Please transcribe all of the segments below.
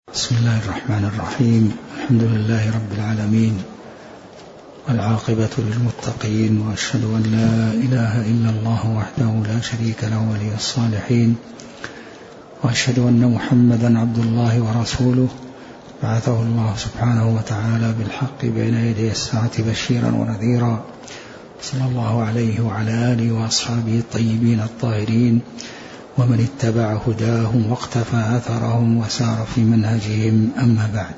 بسم الله الرحمن الرحيم. الحمد لله رب العالمين، والعاقبة للمتقين، وأشهد أن لا إله إلا الله وحده لا شريك له ولي الصالحين، وأشهد أن محمدا عبد الله ورسوله بعثه الله سبحانه وتعالى بالحق بين يدي الساعة بشيرا ونذيرا، صلى الله عليه وعلى آله وأصحابه الطيبين الطاهرين ومن اتبع هداهم واقتفى أثرهم وسار في منهجهم. أما بعد،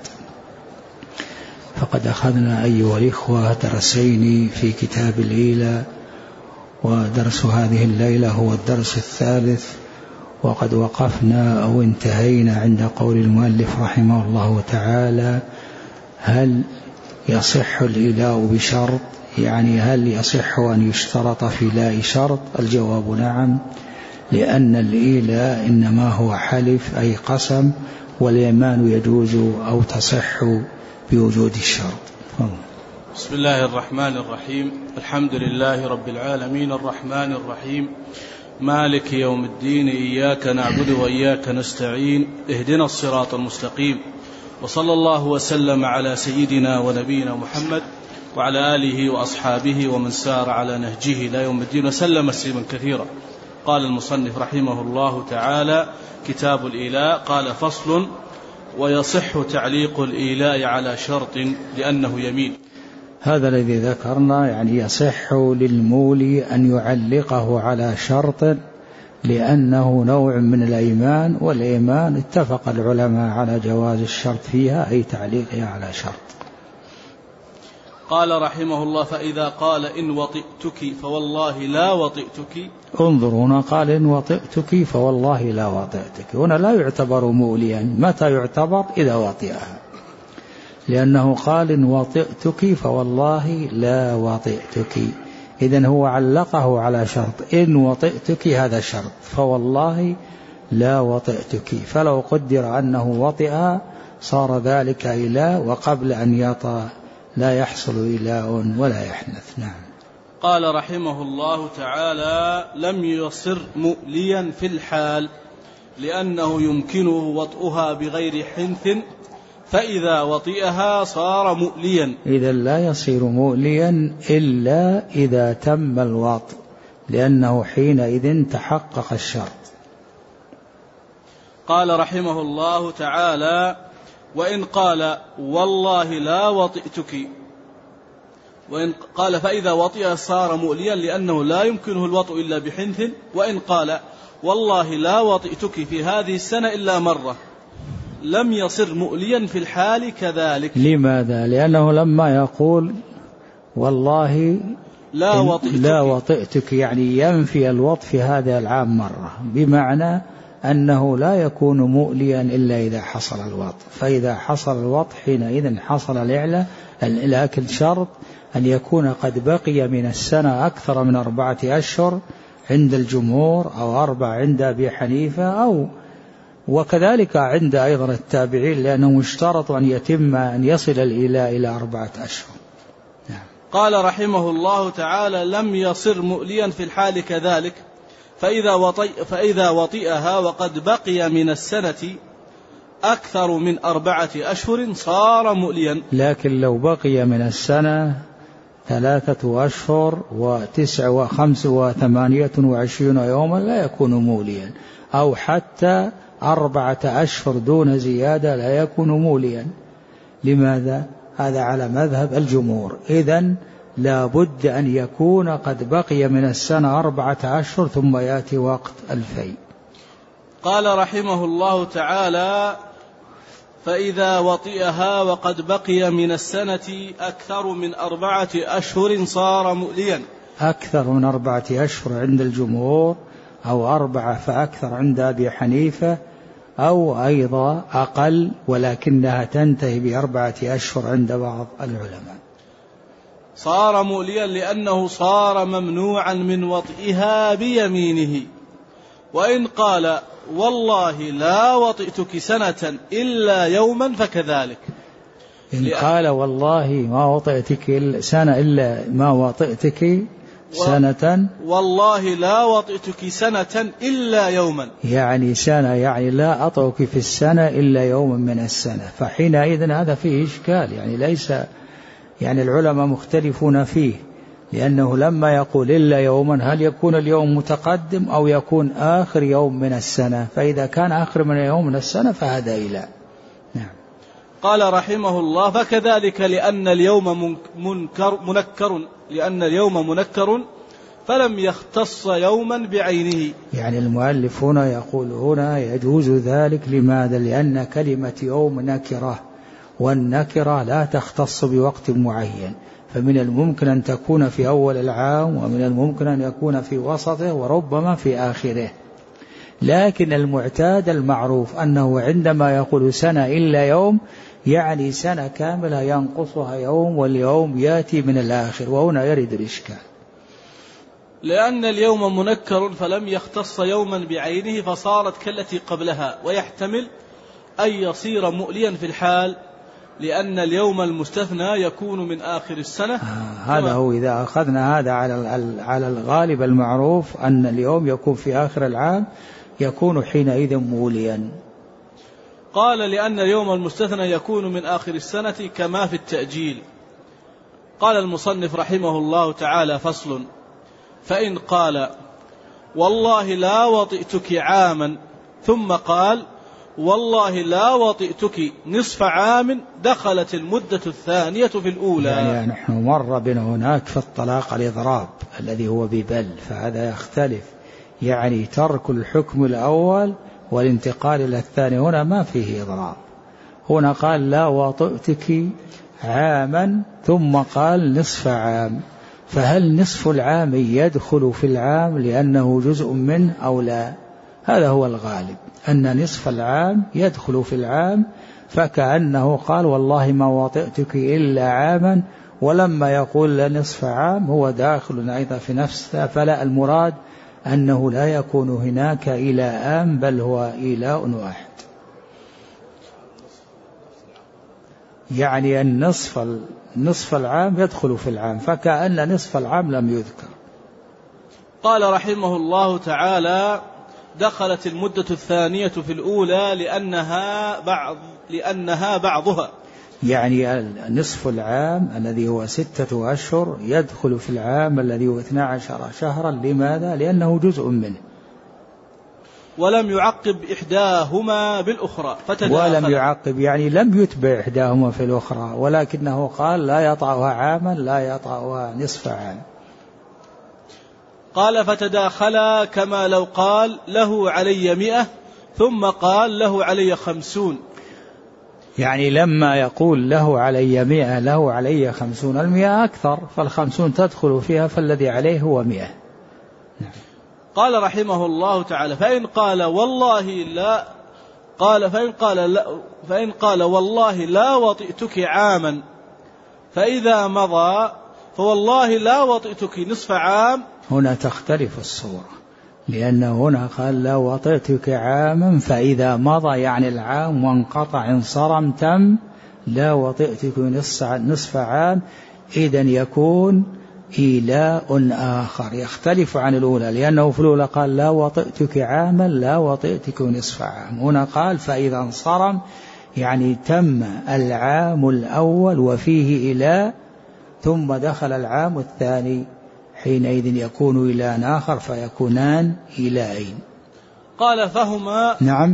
فقد أخذنا أيها الإخوة درسين في كتاب الإيلاء، ودرس هذه الليلة هو الدرس الثالث، وقد وقفنا أو انتهينا عند قول المؤلف رحمه الله تعالى: هل يصح الإيلاء بشرط؟ يعني هل يصح أن يشترط في لاء شرط؟ الجواب نعم، لأن الإيلاء إنما هو حلف أي قسم، واليمان يجوز أو تصح بوجود الشرط. بسم الله الرحمن الرحيم. الحمد لله رب العالمين الرحمن الرحيم مالك يوم الدين، إياك نعبد وإياك نستعين، اهدنا الصراط المستقيم، وصلى الله وسلم على سيدنا ونبينا محمد وعلى آله وأصحابه ومن سار على نهجه إلى يوم الدين وسلم تسليما كثيرا. قال المصنف رحمه الله تعالى: كتاب الإيلاء. قال: فصل: ويصح تعليق الإيلاء على شرط لأنه يمين. هذا الذي ذكرنا، يعني يصح للمولي أن يعلقه على شرط لأنه نوع من الأيمان، والأيمان اتفق العلماء على جواز الشرط فيها، أي تعليقها على شرط. قال رحمه الله: فإذا قال إن وطئتك فوالله لا وطئتك. انظروا، هنا قال إن وطئتك فوالله لا وطئتك، هنا لا يعتبر موليا. متى يعتبر؟ إذا وطئها، لأنه قال إن وطئتك فوالله لا وطئتك، إذن هو علقه على شرط. إن وطئتك هذا شرط، فوالله لا وطئتك، فلو قدر أنه وطئها صار ذلك إيلاء، وقبل أن يطأ لا يحصل إيلاء ولا يحنث. نعم. قال رحمه الله تعالى: لم يصر مؤليا في الحال، لأنه يمكنه وطئها بغير حنث، فإذا وطئها صار مؤليا. إذا لا يصير مؤليا إلا إذا تم الوطء، لأنه حينئذ تحقق الشرط. قال رحمه الله تعالى: وإن قال والله لا وطئتك، وإن قال فإذا وطئها صار مؤليا لأنه لا يمكنه الوطء إلا بحنث، وإن قال والله لا وطئتك في هذه السنة إلا مرة لم يصر مؤليا في الحال كذلك. لماذا؟ لأنه لما يقول والله لا وطئتك يعني ينفي الوطء في هذا العام مرة، بمعنى أنه لا يكون مؤليا إلا إذا حصل الوطء، فإذا حصل الوطء حينئذ حصل الإعلاء. لكن شرط أن يكون قد بقي من السنة أكثر من 4 أشهر عند الجمهور، أو 4 عند أبي حنيفة، أو وكذلك عند أيضا التابعين، لأنه اشترط أن يصل الإيلاء إلى 4 أشهر. نعم. قال رحمه الله تعالى: لم يصر مؤليا في الحال كذلك، فإذا وطئها وقد بقي من السنة أكثر من 4 أشهر صار مؤليا. لكن لو بقي من السنة 3 أشهر و28 يوما لا يكون موليا، أو حتى 4 أشهر دون زيادة لا يكون موليا. لماذا؟ هذا على مذهب الجمهور. إذن لا بد أن يكون قد بقي من السنة 4 أشهر ثم يأتي وقت الفي. قال رحمه الله تعالى: فإذا وطئها وقد بقي من السنة أكثر من 4 أشهر صار مؤليا. أكثر من 4 أشهر عند الجمهور، أو 4 فأكثر عند أبي حنيفة، أو أيضا أقل ولكنها تنتهي ب4 أشهر عند بعض العلماء. صار مؤليا لأنه صار ممنوعا من وطئها بيمينه. وإن قال والله لا وطئتك سنة إلا يوما فكذلك. إن قال والله ما وطئتك سنة إلا ما وطئتك سنة والله لا وطئتك سنة إلا يوما، يعني سنة، يعني لا أطئك في السنة إلا يوما من السنة. فحينئذ هذا فيه إشكال، يعني ليس، يعني العلماء مختلفون فيه، لأنه لما يقول إلا يوما هل يكون اليوم متقدم أو يكون آخر يوم من السنة؟ فإذا كان آخر من يوم من السنة فهذا إلى. نعم. قال رحمه الله: فكذلك لأن اليوم منكر فلم يختص يوما بعينه. يعني المؤلفون يقولون يجوز ذلك. لماذا؟ لأن كلمة يوم نكرة، والنكرة لا تختص بوقت معين، فمن الممكن أن تكون في أول العام، ومن الممكن أن يكون في وسطه، وربما في آخره. لكن المعتاد المعروف أنه عندما يقول سنة إلا يوم يعني سنة كاملة ينقصها يوم، واليوم يأتي من الآخر، وهنا يرد الإشكال. لأن اليوم منكر فلم يختص يوما بعينه فصارت كالتي قبلها، ويحتمل أن يصير مؤليا في الحال، لأن اليوم المستثنى يكون من آخر السنة. هذا هو إذا أخذنا هذا على الغالب المعروف أن اليوم يكون في آخر العام، يكون حينئذ موليا. قال: لأن اليوم المستثنى يكون من آخر السنة كما في التأجيل. قال المصنف رحمه الله تعالى: فصل: فإن قال والله لا وطئتك عاما ثم قال والله لا وطئتك نصف عام دخلت المدة الثانية في الأولى. يعني نحن مر بنا هناك في الطلاق الإضراب الذي هو ببل، فهذا يختلف، يعني ترك الحكم الأول والانتقال إلى الثاني، هنا ما فيه إضراب. هنا قال لا وطئتك عاما ثم قال نصف عام، فهل نصف العام يدخل في العام لأنه جزء منه أو لا؟ هذا هو الغالب، أن نصف العام يدخل في العام، فكأنه قال والله ما وطئتك إلا عاما، ولما يقول نصف عام هو داخل أيضا في نفسه. فلا، المراد أنه لا يكون هناك إيلاء، بل هو إيلاء واحد، يعني نصف العام يدخل في العام، فكأن نصف العام لم يذكر. قال رحمه الله تعالى: دخلت المدة الثانية في الأولى لأنها بعضها، يعني نصف العام الذي هو 6 أشهر يدخل في العام الذي هو 12 شهرا. لماذا؟ لأنه جزء منه. ولم يعقب إحداهما بالأخرى ولم يعقب، يعني لم يتبع إحداهما في الأخرى، ولكنه قال لا يطأها عاما لا يطأها نصف عام. قال: فتداخلا كما لو قال له علي 100 ثم قال له علي 50. يعني لما يقول له علي 100 له علي 50، 100 أكثر، 50 تدخل فيها، فالذي عليه هو 100. نعم. قال رحمه الله تعالى: فإن قال والله لا وطئتك عاما فإذا مضى فوالله لا وطئتك نصف عام. هنا تختلف الصورة، لأنه هنا قال لا وطئتك عاما فإذا مضى، يعني العام وانقطع انصرم تم، لا وطئتك نصف عام، إذن يكون إيلاء آخر يختلف عن الأولى، لأنه في الأولى قال لا وطئتك عاما لا وطئتك نصف عام، هنا قال فإذا انصرم، يعني تم العام الأول وفيه إيلاء، ثم دخل العام الثاني، حينئذ يكون إيلاء آخر، فيكونان إيلاءين. قال: فهما. نعم.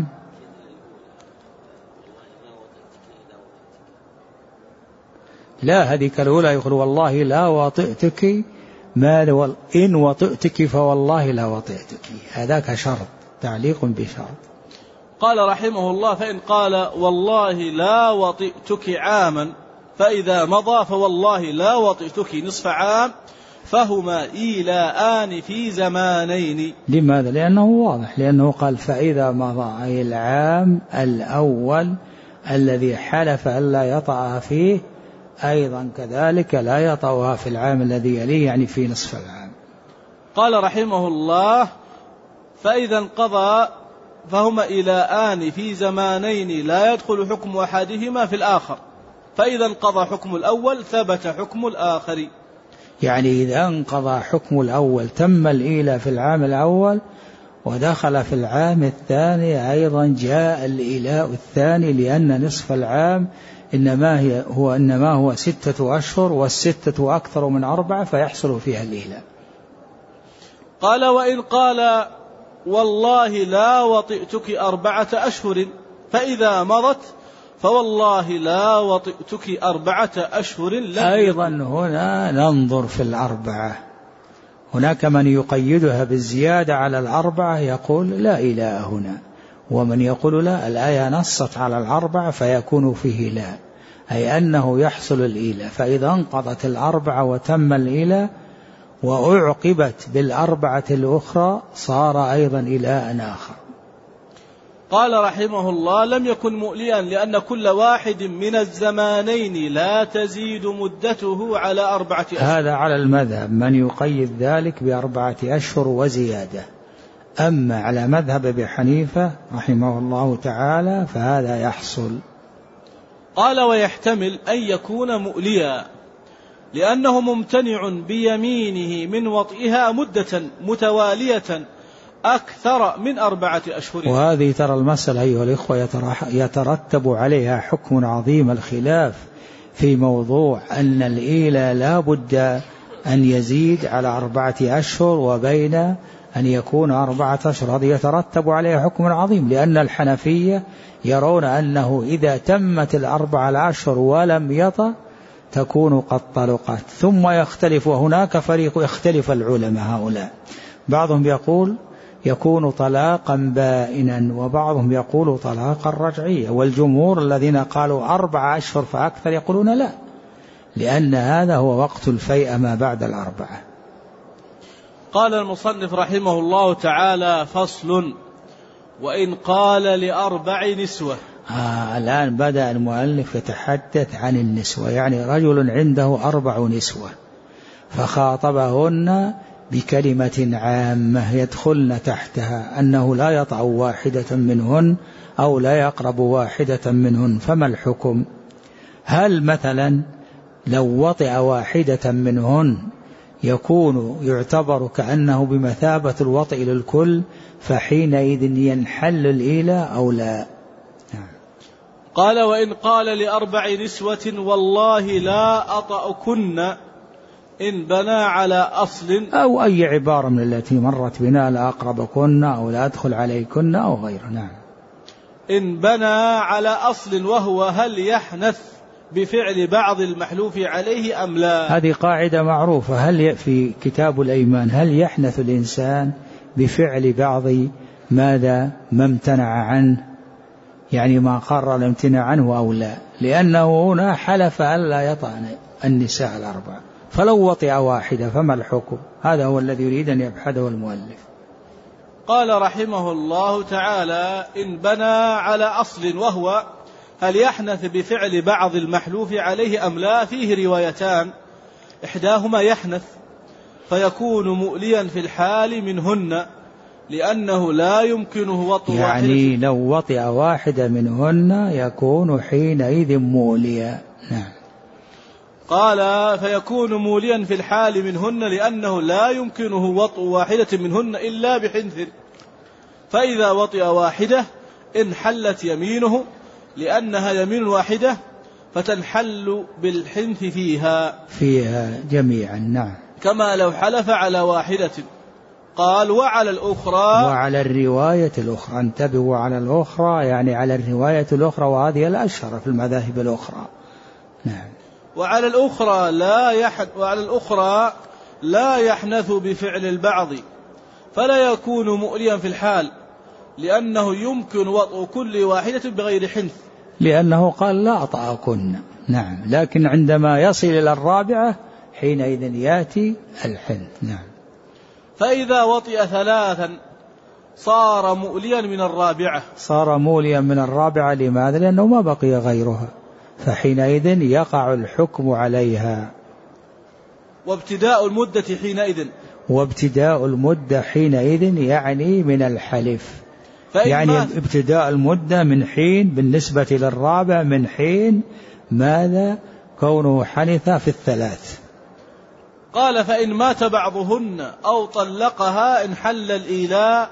لا، هذه الأولى يقول والله لا وطئتك، إن وطئتك فوالله لا وطئتك، هذاك شرط، تعليق بشرط. قال رحمه الله: فإن قال والله لا وطئتك عاما فإذا مضى فوالله لا وطئتك نصف عام فهما إيلاءان في زمانين. لماذا؟ لأنه واضح، لأنه قال فإذا مضى، أي العام الأول الذي حلف ألا يطأها فيه، أيضا كذلك لا يطأها في العام الذي يليه، يعني في نصف العام. قال رحمه الله: فإذا انقضى فهما إيلاءان في زمانين لا يدخل حكم أحدهما في الآخر، فإذا انقضى حكم الأول ثبت حكم الآخر. يعني إذا انقضى حكم الأول تم الإيلاء في العام الأول ودخل في العام الثاني أيضا جاء الإيلاء الثاني، لأن نصف العام إنما هو 6 أشهر، والستة أكثر من 4 فيحصل فيها الإيلاء. قال: وإن قال والله لا وطئتك 4 أشهر فإذا مضت فوالله لا وطئتك 4 أشهر أيضا هنا ننظر في 4. هناك من يقيدها بالزيادة على 4 يقول لا إيلاء هنا، ومن يقول لا، الآية نصت على 4 فيكون فيه لا، أي أنه يحصل الإيلاء. فإذا انقضت 4 وتم الإيلاء وأعقبت 4 الأخرى صار أيضا إيلاء آخر. قال رحمه الله: لم يكن مؤليا لأن كل واحد من الزمانين لا تزيد مدته على 4 أشهر. هذا على المذهب من يقيد ذلك ب4 أشهر وزيادة. أما على مذهب أبي حنيفة رحمه الله تعالى فهذا يحصل. قال: ويحتمل أن يكون مؤليا لأنه ممتنع بيمينه من وطئها مدة متوالية أكثر من 4 أشهر. وهذه ترى المسألة أيها الإخوة يترتب عليها حكم عظيم، الخلاف في موضوع أن الإيلاء لا بد أن يزيد على 4 أشهر وبين أن يكون 4 أشهر، هذه يترتب عليها حكم عظيم، لأن الحنفية يرون أنه إذا تمت 4 أشهر ولم يطأ تكون قد طلقت. ثم يختلف، وهناك فريق يختلف العلماء هؤلاء، بعضهم يقول يكون طلاقا بائنا، وبعضهم يقول طلاقا رجعيا، والجمهور الذين قالوا 4 أشهر فأكثر يقولون لا، لأن هذا هو وقت الفيء ما بعد 4. قال المصنف رحمه الله تعالى: فصل: وإن قال ل4 نسوة. الآن بدأ المؤلف يتحدث عن النسوة، يعني رجل عنده 4 نسوة فخاطبهن بكلمة عامة يدخلن تحتها أنه لا يطأ واحدة منهن أو لا يقرب واحدة منهن، فما الحكم؟ هل مثلا لو وطئ واحدة منهن يعتبر كأنه بمثابة الوطئ للكل، فحينئذ ينحل الإيلاء أو لا؟ قال: وإن قال ل4 نسوة والله لا أطأكن إن بنى على أصل، أو أي عبارة من التي مرت بنا، لا أقربكن أو لا أدخل عليكن أو غيره. نعم. إن بنى على أصل وهو هل يحنث بفعل بعض المحلوف عليه أم لا؟ هذه قاعدة معروفة، هل في كتاب الأيمان هل يحنث الإنسان بفعل بعض ما امتنع عنه، يعني ما قرر الامتناع عنه أو لا، لأنه هنا حلف ألا يطأ النساء 4، فلو وطئ واحدة فما الحكم؟ هذا هو الذي يريد أن يبحثه المؤلف. قال رحمه الله تعالى: إن بنى على أصل وهو هل يحنث بفعل بعض المحلوف عليه أم لا، فيه روايتان، إحداهما يحنث فيكون مؤليا في الحال منهن لأنه لا يمكنه وطء يعني لو وطئ واحدة منهن يكون حينئذ موليا. نعم. قال: فيكون موليا في الحال منهن لأنه لا يمكنه وطء واحدة منهن إلا بحنث، فإذا وطئ واحدة انحلت يمينه لأنها يمين واحدة فتنحل بالحنث فيها جميعا. نعم. كما لو حلف على واحدة. قال: وعلى الأخرى، وعلى الرواية الأخرى، انتبهوا على الأخرى، يعني على الرواية الأخرى، وهذه الأشهر في المذاهب الأخرى. نعم. وعلى الأخرى لا يحنث بفعل البعض فلا يكون مؤليا في الحال لأنه يمكن وطء كل واحدة بغير حنث، لأنه قال لا أطأكن. نعم. لكن عندما يصل إلى 4 حينئذ يأتي الحنث. نعم. فإذا وطئ 3 صار مؤليا من 4. صار موليا من 4. لماذا؟ لأنه ما بقي غيرها، فحينئذ يقع الحكم عليها. وابتداء المدة حينئذ يعني من الحلف، يعني ابتداء المدة من حين بالنسبة للرابع من حين ماذا؟ كونه حنث في 3. قال فإن مات بعضهن أو طلقها انحل الإيلاء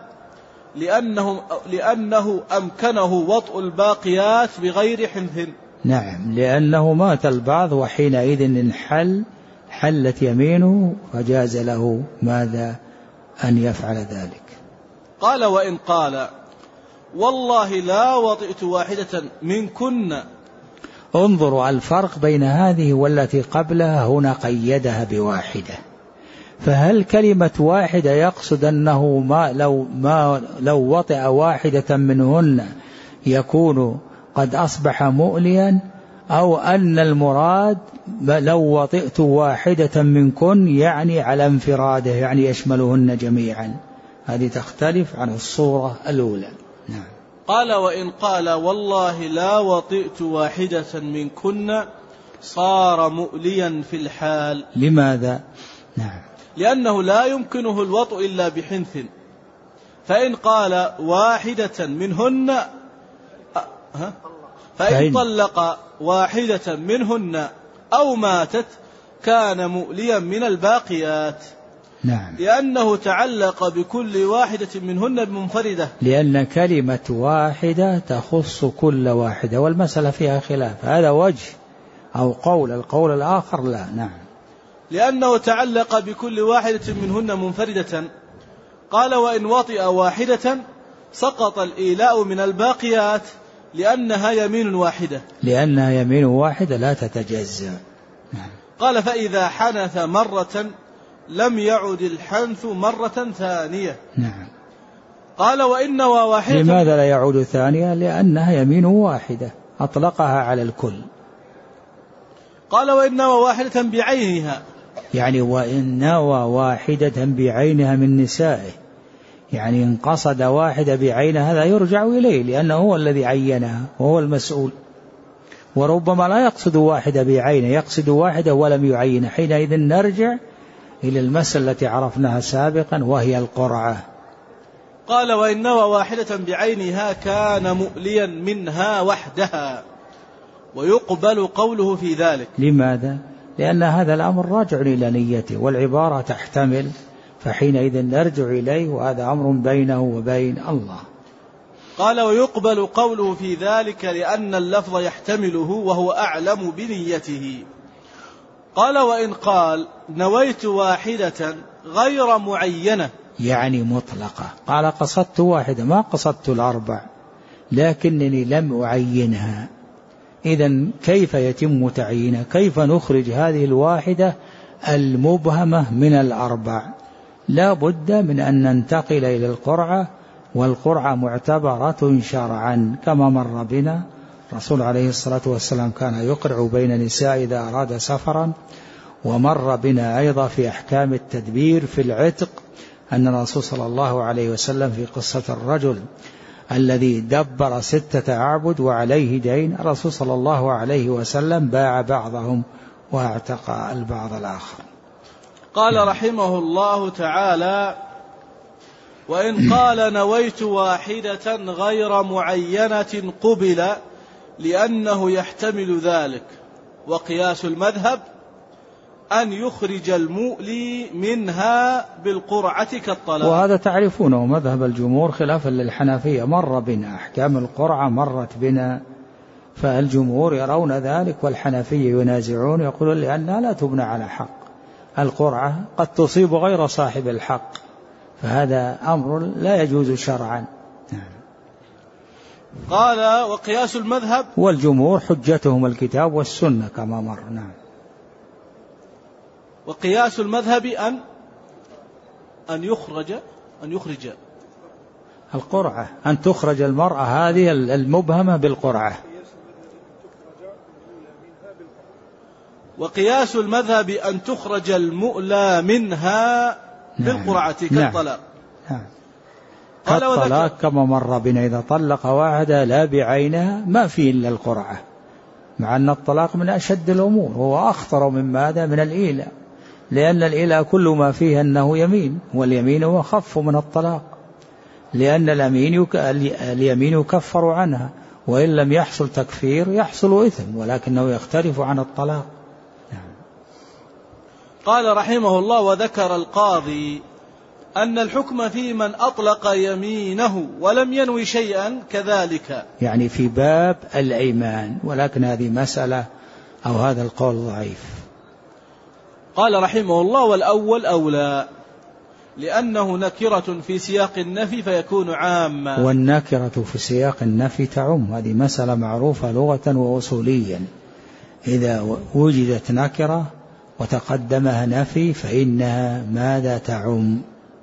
لأنه أمكنه وطء الباقيات بغير حنث. نعم، لأنه مات البعض وحينئذ حلت يمينه فجاز له ماذا أن يفعل ذلك. قال وإن قال والله لا وطئت واحدة منكن. انظروا الفرق بين هذه والتي قبلها، هنا قيدها بواحدة، فهل كلمة واحدة يقصد أنه لو وطئ واحدة منهن يكون قد أصبح مؤليا، أو أن المراد لو وطئت واحدة منكن يعني على انفراده، يعني يشملهن جميعا؟ هذه تختلف عن الصورة الأولى. نعم. قال وإن قال والله لا وطئت واحدة منكن صار مؤليا في الحال. لماذا؟ نعم. لأنه لا يمكنه الوطء إلا بحنث. فإن قال واحدة منهن فإن طلق واحدة منهن أو ماتت كان مؤليا من الباقيات. نعم. لأنه تعلق بكل واحدة منهن بمنفردة، لأن كلمة واحدة تخص كل واحدة، والمسألة فيها خلاف، هذا وجه أو قول، القول الآخر لا. نعم. لأنه تعلق بكل واحدة منهن منفردة. قال وإن وطئ واحدة سقط الإيلاء من الباقيات لأنها يمين واحدة، لأنها يمين واحدة لا تتجزأ. نعم. قال فإذا حنث مرة لم يعد الحنث مرة ثانية. نعم. قال وإن واحدة. لماذا لا يعود ثانية؟ لأنها يمين واحدة أطلقها على الكل. قال وإن واحدة بعينها، يعني وإن واحدة بعينها من نسائه، يعني إن قصد واحدة بعينها هذا يرجع إليه، لأنه هو الذي عينها وهو المسؤول. وربما لا يقصد واحدة بعينه، يقصد واحدة ولم يعينها، حينئذ نرجع إلى المسألة التي عرفناها سابقا وهي القرعة. قال وإن نوى واحدة بعينها كان مؤليا منها وحدها، ويقبل قوله في ذلك. لماذا؟ لأن هذا الأمر راجع إلى نيته، والعبارة تحتمل، فحينئذ نرجع إليه، وهذا أمر بينه وبين الله. قال ويقبل قوله في ذلك لأن اللفظ يحتمله وهو أعلم بنيته. قال وإن قال نويت واحدة غير معينة، يعني مطلقة، قال قصدت واحدة ما قصدت الأربع، لكنني لم أعينها، إذن كيف يتم تعيينها؟ كيف نخرج هذه الواحدة المبهمة من الأربع؟ لا بد من أن ننتقل إلى القرعة، والقرعة معتبرة شرعا كما مر بنا. الرسول عليه الصلاة والسلام كان يقرع بين نساء إذا أراد سفرا، ومر بنا أيضا في أحكام التدبير في العتق أن الرسول صلى الله عليه وسلم في قصة الرجل الذي دبر 6 أعبد وعليه دين، الرسول صلى الله عليه وسلم باع بعضهم واعتق البعض الآخر. قال رحمه الله تعالى وإن قال نويت واحدة غير معينة قبل لأنه يحتمل ذلك. وقياس المذهب أن يخرج المؤلي منها بالقرعة كالطلاق. وهذا تعرفونه مذهب الجمهور خلافا للحنفية، مر بنا أحكام القرعة مرت بنا، فالجمهور يرون ذلك والحنفية ينازعون، يقولون لأنها لا تبنى على حق، القرعة قد تصيب غير صاحب الحق، فهذا أمر لا يجوز شرعا. قال وقياس المذهب، والجمهور حجتهم الكتاب والسنة كما مر. نعم. وقياس المذهب أن يخرج القرعة، أن تخرج المرأة هذه المبهمة بالقرعة. وقياس المذهب أن تخرج المؤلى منها بالقرعة كالطلاق. نعم. كالطلاق كما مر بنا، إذا طلق واحدة لا بعينها ما فيه إلا القرعة، مع أن الطلاق من أشد الأمور، هو أخطر من ماذا؟ من الإيلاء، لأن الإيلاء كل ما فيه أنه يمين، واليمين هو أخف من الطلاق، لأن اليمين يكفر عنها، وإن لم يحصل تكفير يحصل إثم، ولكنه يختلف عن الطلاق. قال رحمه الله: وذكر القاضي أن الحكم في من أطلق يمينه ولم ينوي شيئا كذلك، يعني في باب الأيمان، ولكن هذه مسألة أو هذا القول ضعيف. قال رحمه الله: والأول أولى لأنه نكرة في سياق النفي فيكون عاما. والنكرة في سياق النفي تعم، هذه مسألة معروفة لغة وأصوليا. إذا وجدت نكرة وتقدمها نفي فإنها ماذا تعم؟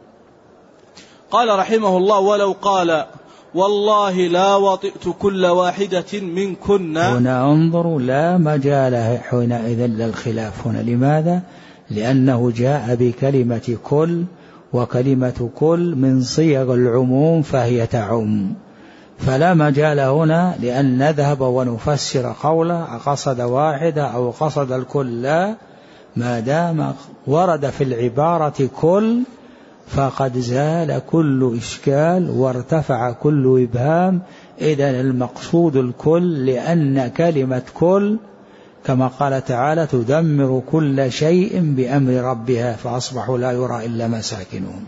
قال رحمه الله: ولو قال والله لا وطئت كل واحدة منكن. هنا انظروا، لا مجال حينئذ للخلاف هنا. لماذا؟ لأنه جاء بكلمة كل، وكلمة كل من صيغ العموم فهي تعم، فلا مجال هنا لأن نذهب ونفسر قوله قصد واحدة أو قصد الكل، لا، ما دام ورد في العبارة كل فقد زال كل إشكال وارتفع كل إبهام. إذن المقصود الكل، لأن كلمة كل كما قال تعالى: تدمر كل شيء بأمر ربها فأصبحوا لا يرى إلا مساكنهم.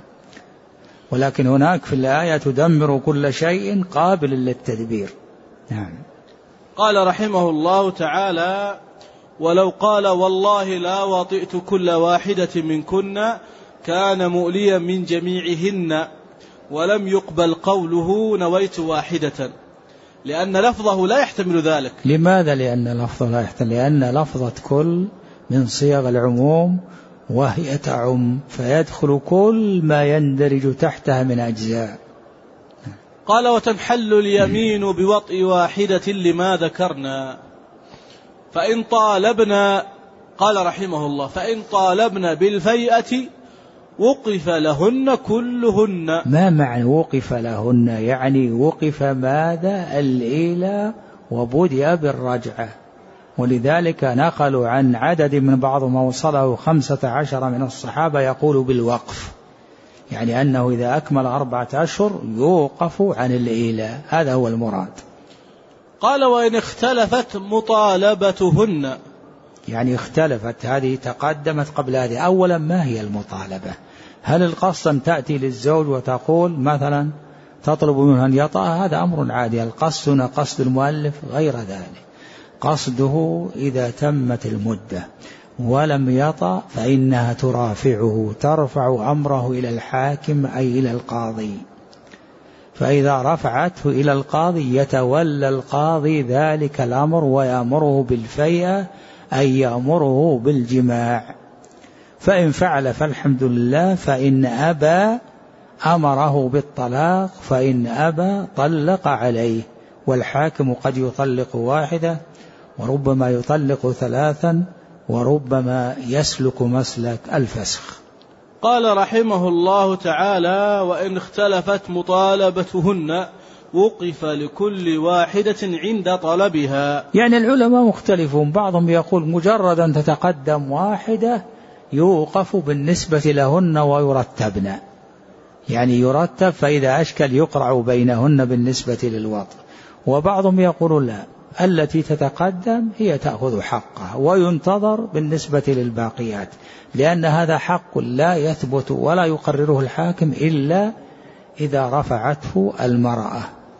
ولكن هناك في الآية تدمر كل شيء قابل للتدبير. نعم. قال رحمه الله تعالى: ولو قال والله لا وطئت كل واحدة منكن كان مؤليا من جميعهن، ولم يقبل قوله نويت واحدة، لأن لفظه لا يحتمل ذلك. لماذا؟ لأن لفظه لا يحتمل، لأن لفظة كل من صيغ العموم وهي تعم، فيدخل كل ما يندرج تحتها من أجزاء. قال: وتنحل اليمين بوطء واحدة لما ذكرنا، فإن طالبنا، قال رحمه الله: فإن طالبنا بالفيئة وقف لهن كلهن. ما معنى وقف لهن؟ يعني وقف ماذا؟ الإيلة، وبدأ بالرجعة. ولذلك نقلوا عن عدد من بعض ما وصله 15 من الصحابة يقول بالوقف، يعني أنه إذا أكمل 4 أشهر يوقف عن الإيلة، هذا هو المراد. قال: وإن اختلفت مطالبتهن، يعني اختلفت، هذه تقدمت قبل هذه. أولا ما هي المطالبة؟ هل القصد أن تأتي للزوج وتقول مثلا تطلب منه أن يطأ؟ هذا أمر عادي. القصد هنا قصد المؤلف غير ذلك، قصده إذا تمت المدة ولم يطأ فإنها ترافعه، ترفع أمره إلى الحاكم أي إلى القاضي، فإذا رفعته إلى القاضي يتولى القاضي ذلك الأمر ويأمره بالفيئة، أي يأمره بالجماع. فإن فعل فالحمد لله، فإن أبى أمره بالطلاق، فإن أبى طلق عليه. والحاكم قد يطلق واحدة، وربما يطلق 3، وربما يسلك مسلك الفسخ. قال رحمه الله تعالى: وإن اختلفت مطالبتهن وقف لكل واحدة عند طلبها. يعني العلماء مختلفون، بعضهم يقول مجرد أن تتقدم واحدة يوقف بالنسبة لهن ويرتبن، يعني يرتب، فإذا أشكل يقرع بينهن بالنسبة للوطء. وبعضهم يقول لا، التي تتقدم هي تأخذ حقها وينتظر بالنسبة للباقيات، لأن هذا حق لا يثبت ولا يقرره الحاكم إلا إذا رفعته المرأة.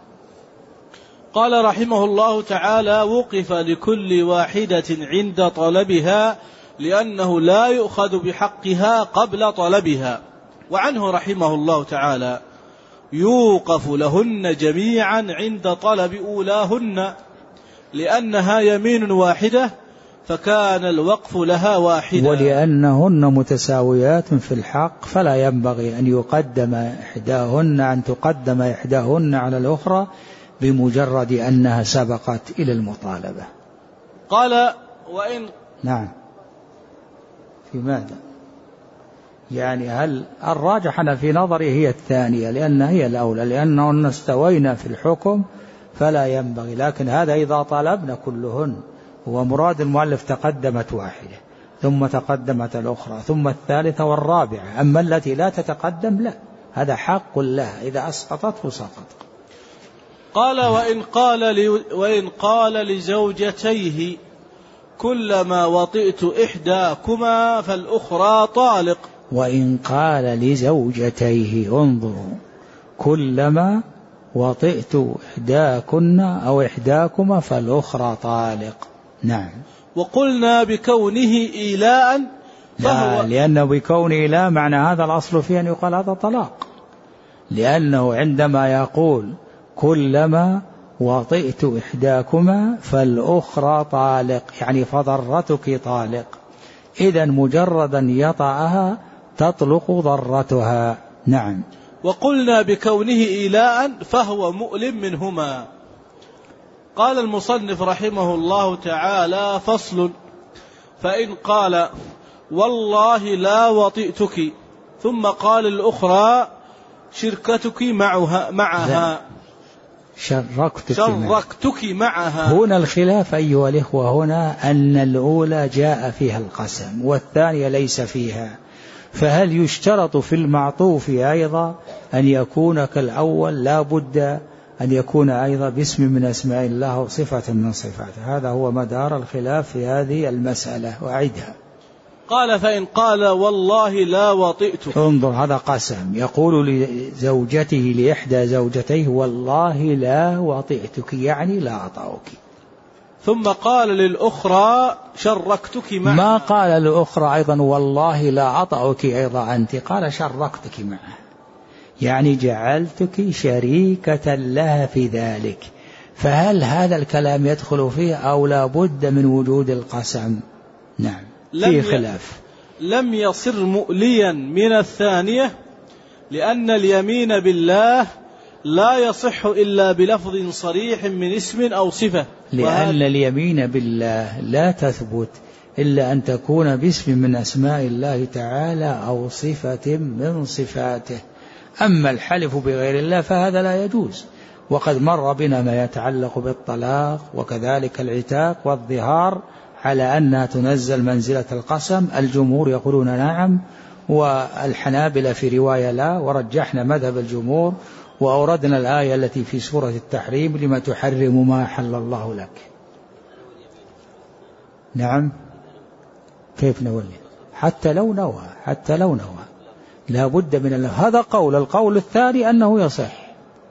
قال رحمه الله تعالى: وقف لكل واحدة عند طلبها، لأنه لا يؤخذ بحقها قبل طلبها. وعنه رحمه الله تعالى: يوقف لهن جميعا عند طلب أولاهن، لأنها يمين واحدة فكان الوقف لها واحدة، ولأنهن متساويات في الحق فلا ينبغي أن يقدم إحداهن، أن تقدم إحداهن على الأخرى بمجرد أنها سبقت إلى المطالبة. قال: وإن نعم، في ماذا؟ يعني هل الراجح أنا في نظري هي الثانية، لأن هي الأولى، لأنهن استوينا في الحكم فلا ينبغي. لكن هذا إذا طالبنا كلهن، هو مراد المؤلف تقدمت واحدة ثم تقدمت الأخرى ثم الثالثة والرابعة. أما التي لا تتقدم لا، هذا حق لها، إذا أسقطته سقط. قال: وإن قال لزوجتيه كلما وطئت إحداكما فالأخرى طالق. وإن قال لزوجتيه انظروا كلما وطئت إحداكن أو إحداكما فالأخرى طالق. نعم. وقلنا بكونه إيلاء لا، لأنه بكونه إيلاء معنى هذا الأصل فيه أن يقال هذا طلاق، لأنه عندما يقول كلما وطئت إحداكما فالأخرى طالق يعني فضرتك طالق، إذن مجرد أن يطأها تطلق ضرتها. نعم. وقلنا بكونه إيلاء فهو مؤلم منهما. قال المصنف رحمه الله تعالى: فصل: فإن قال والله لا وطئتك ثم قال الأخرى شركتك معها شركتك معها. هنا الخلاف أيها الإخوة هنا أن الأولى جاء فيها القسم والثانية ليس فيها، فهل يشترط في المعطوف أيضا أن يكون كالأول لا بد أن يكون أيضا باسم من أسماء الله وصفة من صفاته؟ هذا هو مدار الخلاف في هذه المسألة. وأعدها. قال: فإن قال والله لا وطئت. انظر، هذا قسم، يقول لزوجته لإحدى زوجتيه والله لا وطئتك يعني لا أطأك، ثم قال للأخرى شركتك معها. ما قال للأخرى أيضا والله لا أطأك أيضا أنت، قال شركتك معها يعني جعلتك شريكة لها في ذلك. فهل هذا الكلام يدخل فيه أو لا بد من وجود القسم؟ نعم، في خلاف. لم يصر مؤليا من الثانية، لأن اليمين بالله لا يصح إلا بلفظ صريح من اسم أو صفة، لأن اليمين بالله لا تثبت إلا أن تكون باسم من أسماء الله تعالى أو صفة من صفاته. أما الحلف بغير الله فهذا لا يجوز، وقد مر بنا ما يتعلق بالطلاق وكذلك العتاق والظهار على أنها تنزل منزلة القسم. الجمهور يقولون نعم، والحنابلة في رواية لا، ورجحنا مذهب الجمهور وأوردنا الآية التي في سورة التحريم: لما تحرم ما أحل الله لك. نعم، كيف نولي؟ حتى لو نوى لا بد من هذا قول. القول الثاني أنه يصح.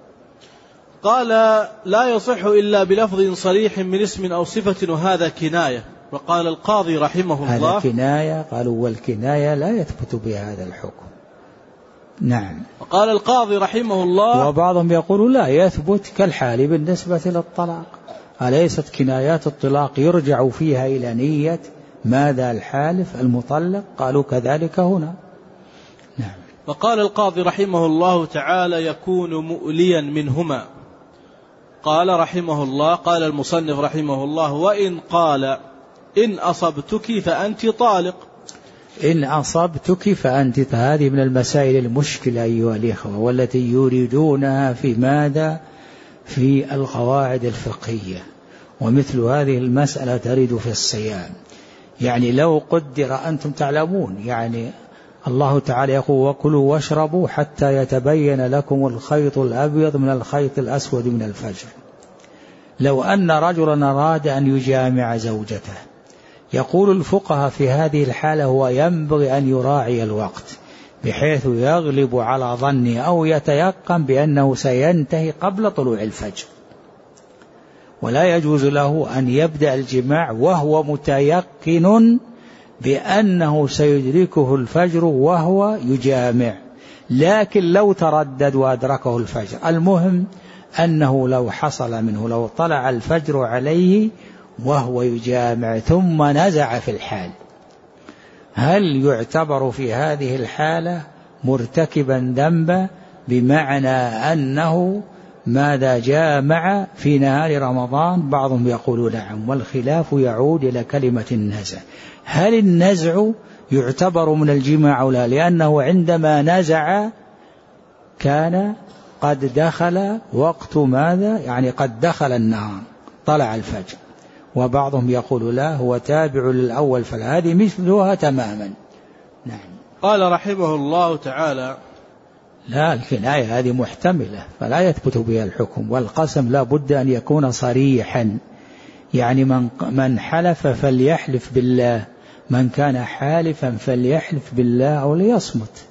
قال: لا يصح إلا بلفظ صريح من اسم أو صفة، وهذا كناية. وقال القاضي رحمه الله: هذا كناية. قالوا والكناية لا يثبت بهذا الحكم. نعم. وقال القاضي رحمه الله: وبعضهم يقول لا يثبت كالحال بالنسبة للطلاق. أليست كنايات الطلاق يرجع فيها إلى نية ماذا الحالف المطلق؟ قالوا كذلك هنا. نعم. وقال القاضي رحمه الله تعالى: يكون مؤليا منهما. قال رحمه الله: قال المصنف رحمه الله: وإن قال إن أصبتك فأنت طالق. إن أصبتك فأنت، هذه من المسائل المشكلة أيها الإخوة، والتي يريدونها في ماذا؟ في القواعد الفقهية. ومثل هذه المسألة ترد في الصيام. يعني لو قدر، أنتم تعلمون يعني الله تعالى يقول: وكلوا واشربوا حتى يتبين لكم الخيط الأبيض من الخيط الأسود من الفجر. لو أن رجلا أراد أن يجامع زوجته، يقول الفقهاء في هذه الحالة هو ينبغي أن يراعي الوقت بحيث يغلب على ظنه أو يتيقن بأنه سينتهي قبل طلوع الفجر، ولا يجوز له أن يبدأ الجماع وهو متيقن بأنه سيدركه الفجر وهو يجامع. لكن لو تردد وأدركه الفجر، المهم أنه لو حصل منه، لو طلع الفجر عليه وهو يجامع ثم نزع في الحال، هل يعتبر في هذه الحالة مرتكبا ذنبا؟ بمعنى أنه ماذا جامع في نهار رمضان؟ بعضهم يقول نعم، والخلاف يعود إلى كلمة النزع. هل النزع يعتبر من الجماع أو لا؟ لأنه عندما نزع كان قد دخل وقت ماذا؟ يعني قد دخل النهار، طلع الفجر. وبعضهم يقول لا، هو تابع للأول، فهذه مثلها تماما. نعم. قال رحمه الله تعالى: لا، الكناية هذه محتملة فلا يثبت بها الحكم، والقسم لا بد أن يكون صريحا، يعني من حلف فليحلف بالله، من كان حالفا فليحلف بالله أو ليصمت.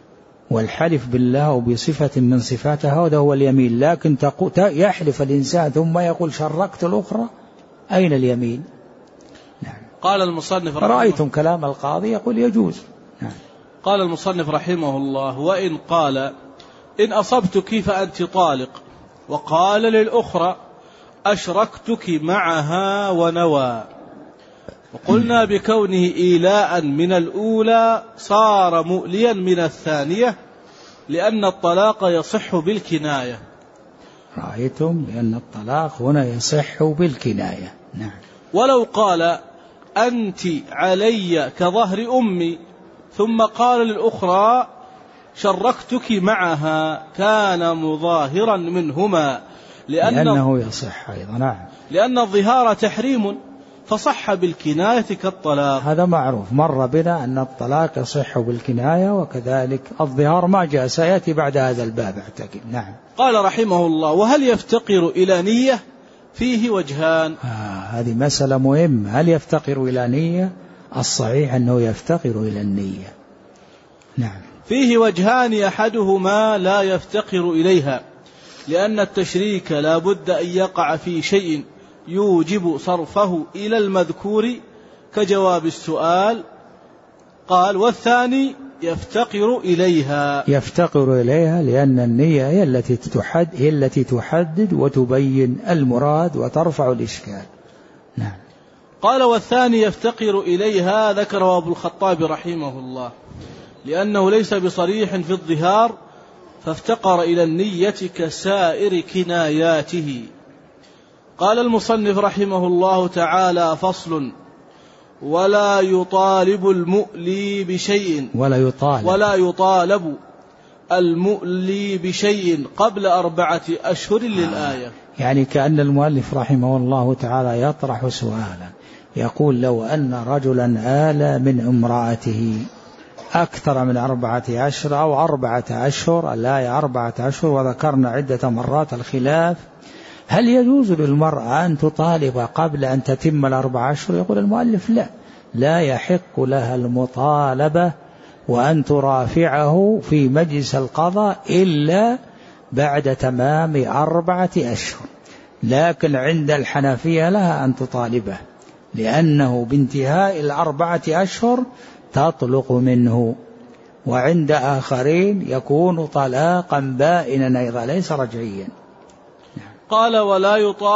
والحلف بالله أو بصفة من صفاته هذا هو اليمين. لكن يحلف الإنسان ثم يقول شركت الأخرى، أين اليمين؟ نعم. قال المصنف رأيتم كلام القاضي يقول يجوز. نعم. قال المصنف رحمه الله: وإن قال إن أصبتك فأنت طالق، وقال للأخرى أشركتك معها ونوى، وقلنا بكونه إيلاء من الأولى صار مؤليا من الثانية، لأن الطلاق يصح بالكناية. رأيتم لأن الطلاق هنا يصح بالكناية. نعم. ولو قال أنت علي كظهر أمي، ثم قال للأخرى شركتك معها، كان مظاهرا منهما، لأنه يصح أيضا. نعم. لأن الظهار تحريم فصح بالكناية كالطلاق. هذا معروف، مر بنا أن الطلاق يصح بالكناية، وكذلك الظهار ما جاء سيأتي بعد هذا الباب أعتقد. نعم. قال رحمه الله: وهل يفتقر إلى نية؟ فيه وجهان. هذه مسألة مهمة، هل يفتقر إلى نية؟ الصحيح أنه يفتقر إلى النية. نعم. فيه وجهان، أحدهما لا يفتقر إليها، لأن التشريك لا بد أن يقع في شيء يوجب صرفه إلى المذكور كجواب السؤال. قال: والثاني يفتقر إليها. يفتقر إليها لأن النية هي التي تحدد وتبين المراد وترفع الإشكال. نعم. قال: والثاني يفتقر إليها، ذكره أبو الخطاب رحمه الله، لأنه ليس بصريح في الظهار، فافتقر إلى النية كسائر كناياته. قال المصنف رحمه الله تعالى: فصل: ولا يطالب المؤلي بشيء ولا يطالب المؤلي بشيء قبل 4 أشهر للآية. يعني كأن المؤلف رحمه الله تعالى يطرح سؤالا، يقول: لو أن رجلا آل من امرأته أكثر من 4 أشهر أو 4 أشهر، الآية 4 أشهر، وذكرنا عدة مرات الخلاف، هل يجوز للمرأة أن تطالب قبل أن تتم 4 أشهر؟ يقول المؤلف: لا يحق لها المطالبة وأن ترافعه في مجلس القضاء إلا بعد تمام 4 أشهر. لكن عند الحنفية لها أن تطالبه، لأنه بانتهاء 4 أشهر تطلق منه، وعند آخرين يكون طلاقا بائنا أيضا ليس رجعيا. قال: ولا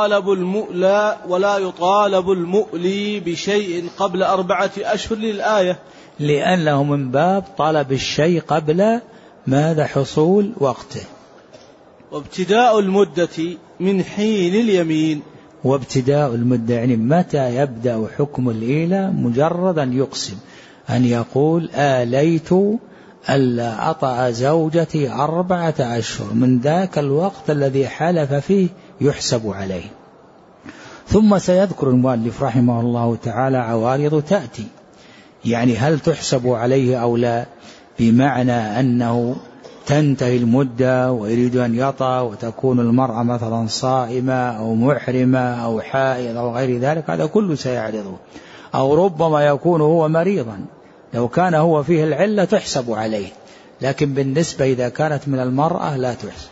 يطالب المؤلي بشيء قبل 4 أشهر للآية، لأنه من باب طلب الشيء قبل ماذا؟ حصول وقته. وابتداء المدة من حين اليمين. وابتداء المدة يعني متى يبدأ حكم الإيلة؟ مجرد أن يقسم، أن يقول آليت ألا أطأ زوجتي 4 أشهر، من ذاك الوقت الذي حلف فيه يحسب عليه. ثم سيذكر المؤلف رحمه الله تعالى عوارض تأتي، يعني هل تحسب عليه أو لا، بمعنى أنه تنتهي المدة ويريد أن يطأ وتكون المرأة مثلا صائمة أو محرمة أو حائض أو غير ذلك، هذا كله سيعرضه. أو ربما يكون هو مريضا، لو كان هو فيه العلة تحسب عليه، لكن بالنسبة إذا كانت من المرأة لا تحسب.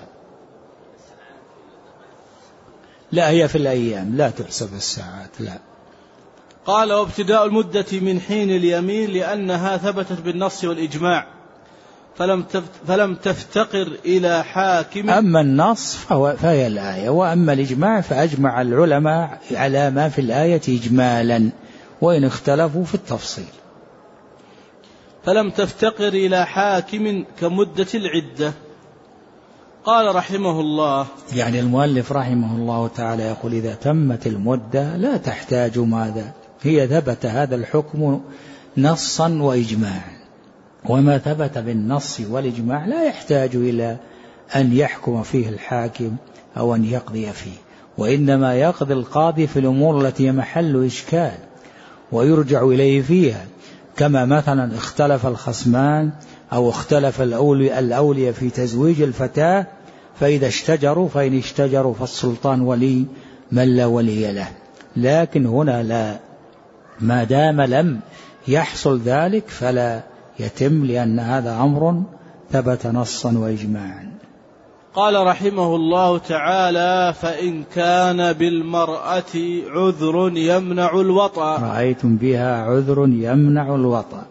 لا، هي في الأيام لا تحسب الساعات. لا. قال: وابتداء المدة من حين اليمين، لأنها ثبتت بالنص والإجماع، فلم تفتقر إلى حاكم. أما النص فهي الآية، وأما الإجماع فأجمع العلماء على ما في الآية إجمالا، وإن اختلفوا في التفصيل. فلم تفتقر إلى حاكم كمدة العدة. قال رحمه الله، يعني المؤلف رحمه الله تعالى يقول: إذا تمت المدة لا تحتاج ماذا؟ هي ثبت هذا الحكم نصا وإجماعا، وما ثبت بالنص والإجماع لا يحتاج إلى أن يحكم فيه الحاكم أو أن يقضي فيه، وإنما يقضي القاضي في الأمور التي محل إشكال ويرجع إليه فيها، كما مثلا اختلف الخصمان أو اختلف الأولياء في تزويج الفتاة، فإن اشتجروا فالسلطان ولي من لا ولي له، لكن هنا لا، ما دام لم يحصل ذلك فلا يتم، لأن هذا أمر ثبت نصا وإجماعا. قال رحمه الله تعالى: فإن كان بالمرأة عذر يمنع الوطأ. رأيتم بها عذر يمنع الوطأ،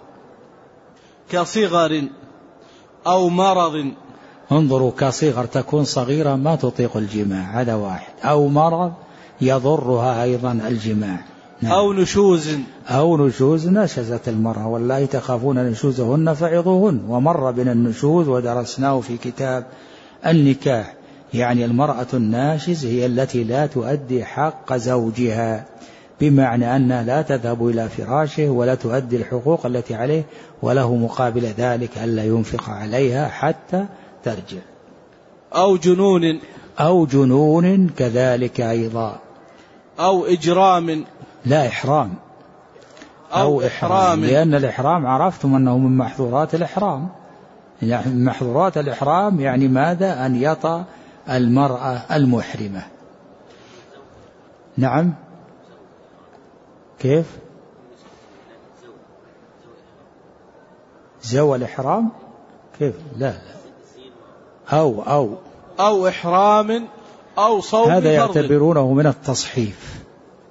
كصغر أو مرض. انظروا، كصغر تكون صغيرة ما تطيق الجماع، هذا واحد، أو مرض يضرها أيضا الجماع. نعم. أو نشوز نشزت المرأة، والله تخافون نشوزهن فعظوهن. ومر بنا النشوز ودرسناه في كتاب النكاح، يعني المرأة الناشز هي التي لا تؤدي حق زوجها، بمعنى أنها لا تذهب إلى فراشه ولا تؤدي الحقوق التي عليه، وله مقابل ذلك ألا ينفق عليها حتى ترجع. أو جنون كذلك أيضا. أو إجرام. لا، إحرام. أو إحرام، لأن الإحرام عرفتم أنه من محظورات الإحرام. يعني من محظورات الإحرام يعني ماذا؟ أن يطأ المرأة المحرمة. نعم. كيف؟ زوى الإحرام كيف؟ لا. أو إحرام أو صوم فرض. هذا يعتبرونه من التصحيف.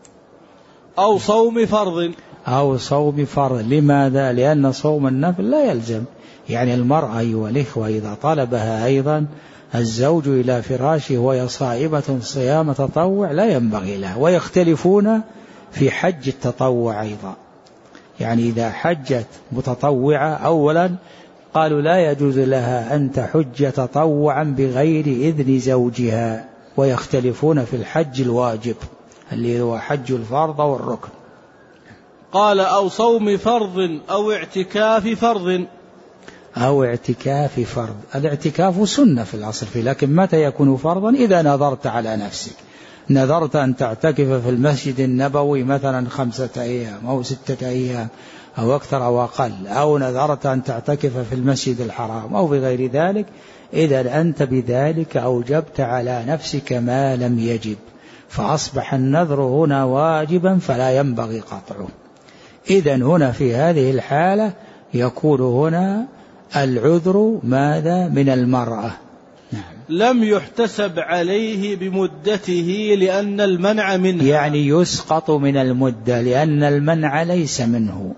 أو صوم فرض. أو صوم فرض. لماذا؟ لأن صوم النفل لا يلزم. يعني المرأة أيها الإخوة إذا طلبها أيضا الزوج إلى فراشه وهي صائمة صيام تطوع لا ينبغي له. ويختلفون في حج التطوع أيضا، يعني إذا حجت متطوعة أولا قالوا لا يجوز لها أن تحج تطوعا بغير إذن زوجها. ويختلفون في الحج الواجب اللي هو حج الفرض والركن. قال: أو صوم فرض أو اعتكاف فرض. أو اعتكاف فرض. الاعتكاف سنة في الأصل فيه، لكن متى يكون فرضا؟ إذا نظرت على نفسك، نظرت أن تعتكف في المسجد النبوي مثلا 5 أيام أو 6 أيام أو أكثر أو أقل، أو نظرت أن تعتكف في المسجد الحرام أو بغير ذلك، إذا أنت بذلك أوجبت على نفسك ما لم يجب، فأصبح النذر هنا واجبا فلا ينبغي قطعه. إذن هنا في هذه الحالة يكون هنا العذر ماذا؟ من المرأة. نعم. لم يحتسب عليه بمدته لأن المنع منها، يعني يسقط من المدة لأن المنع ليس منه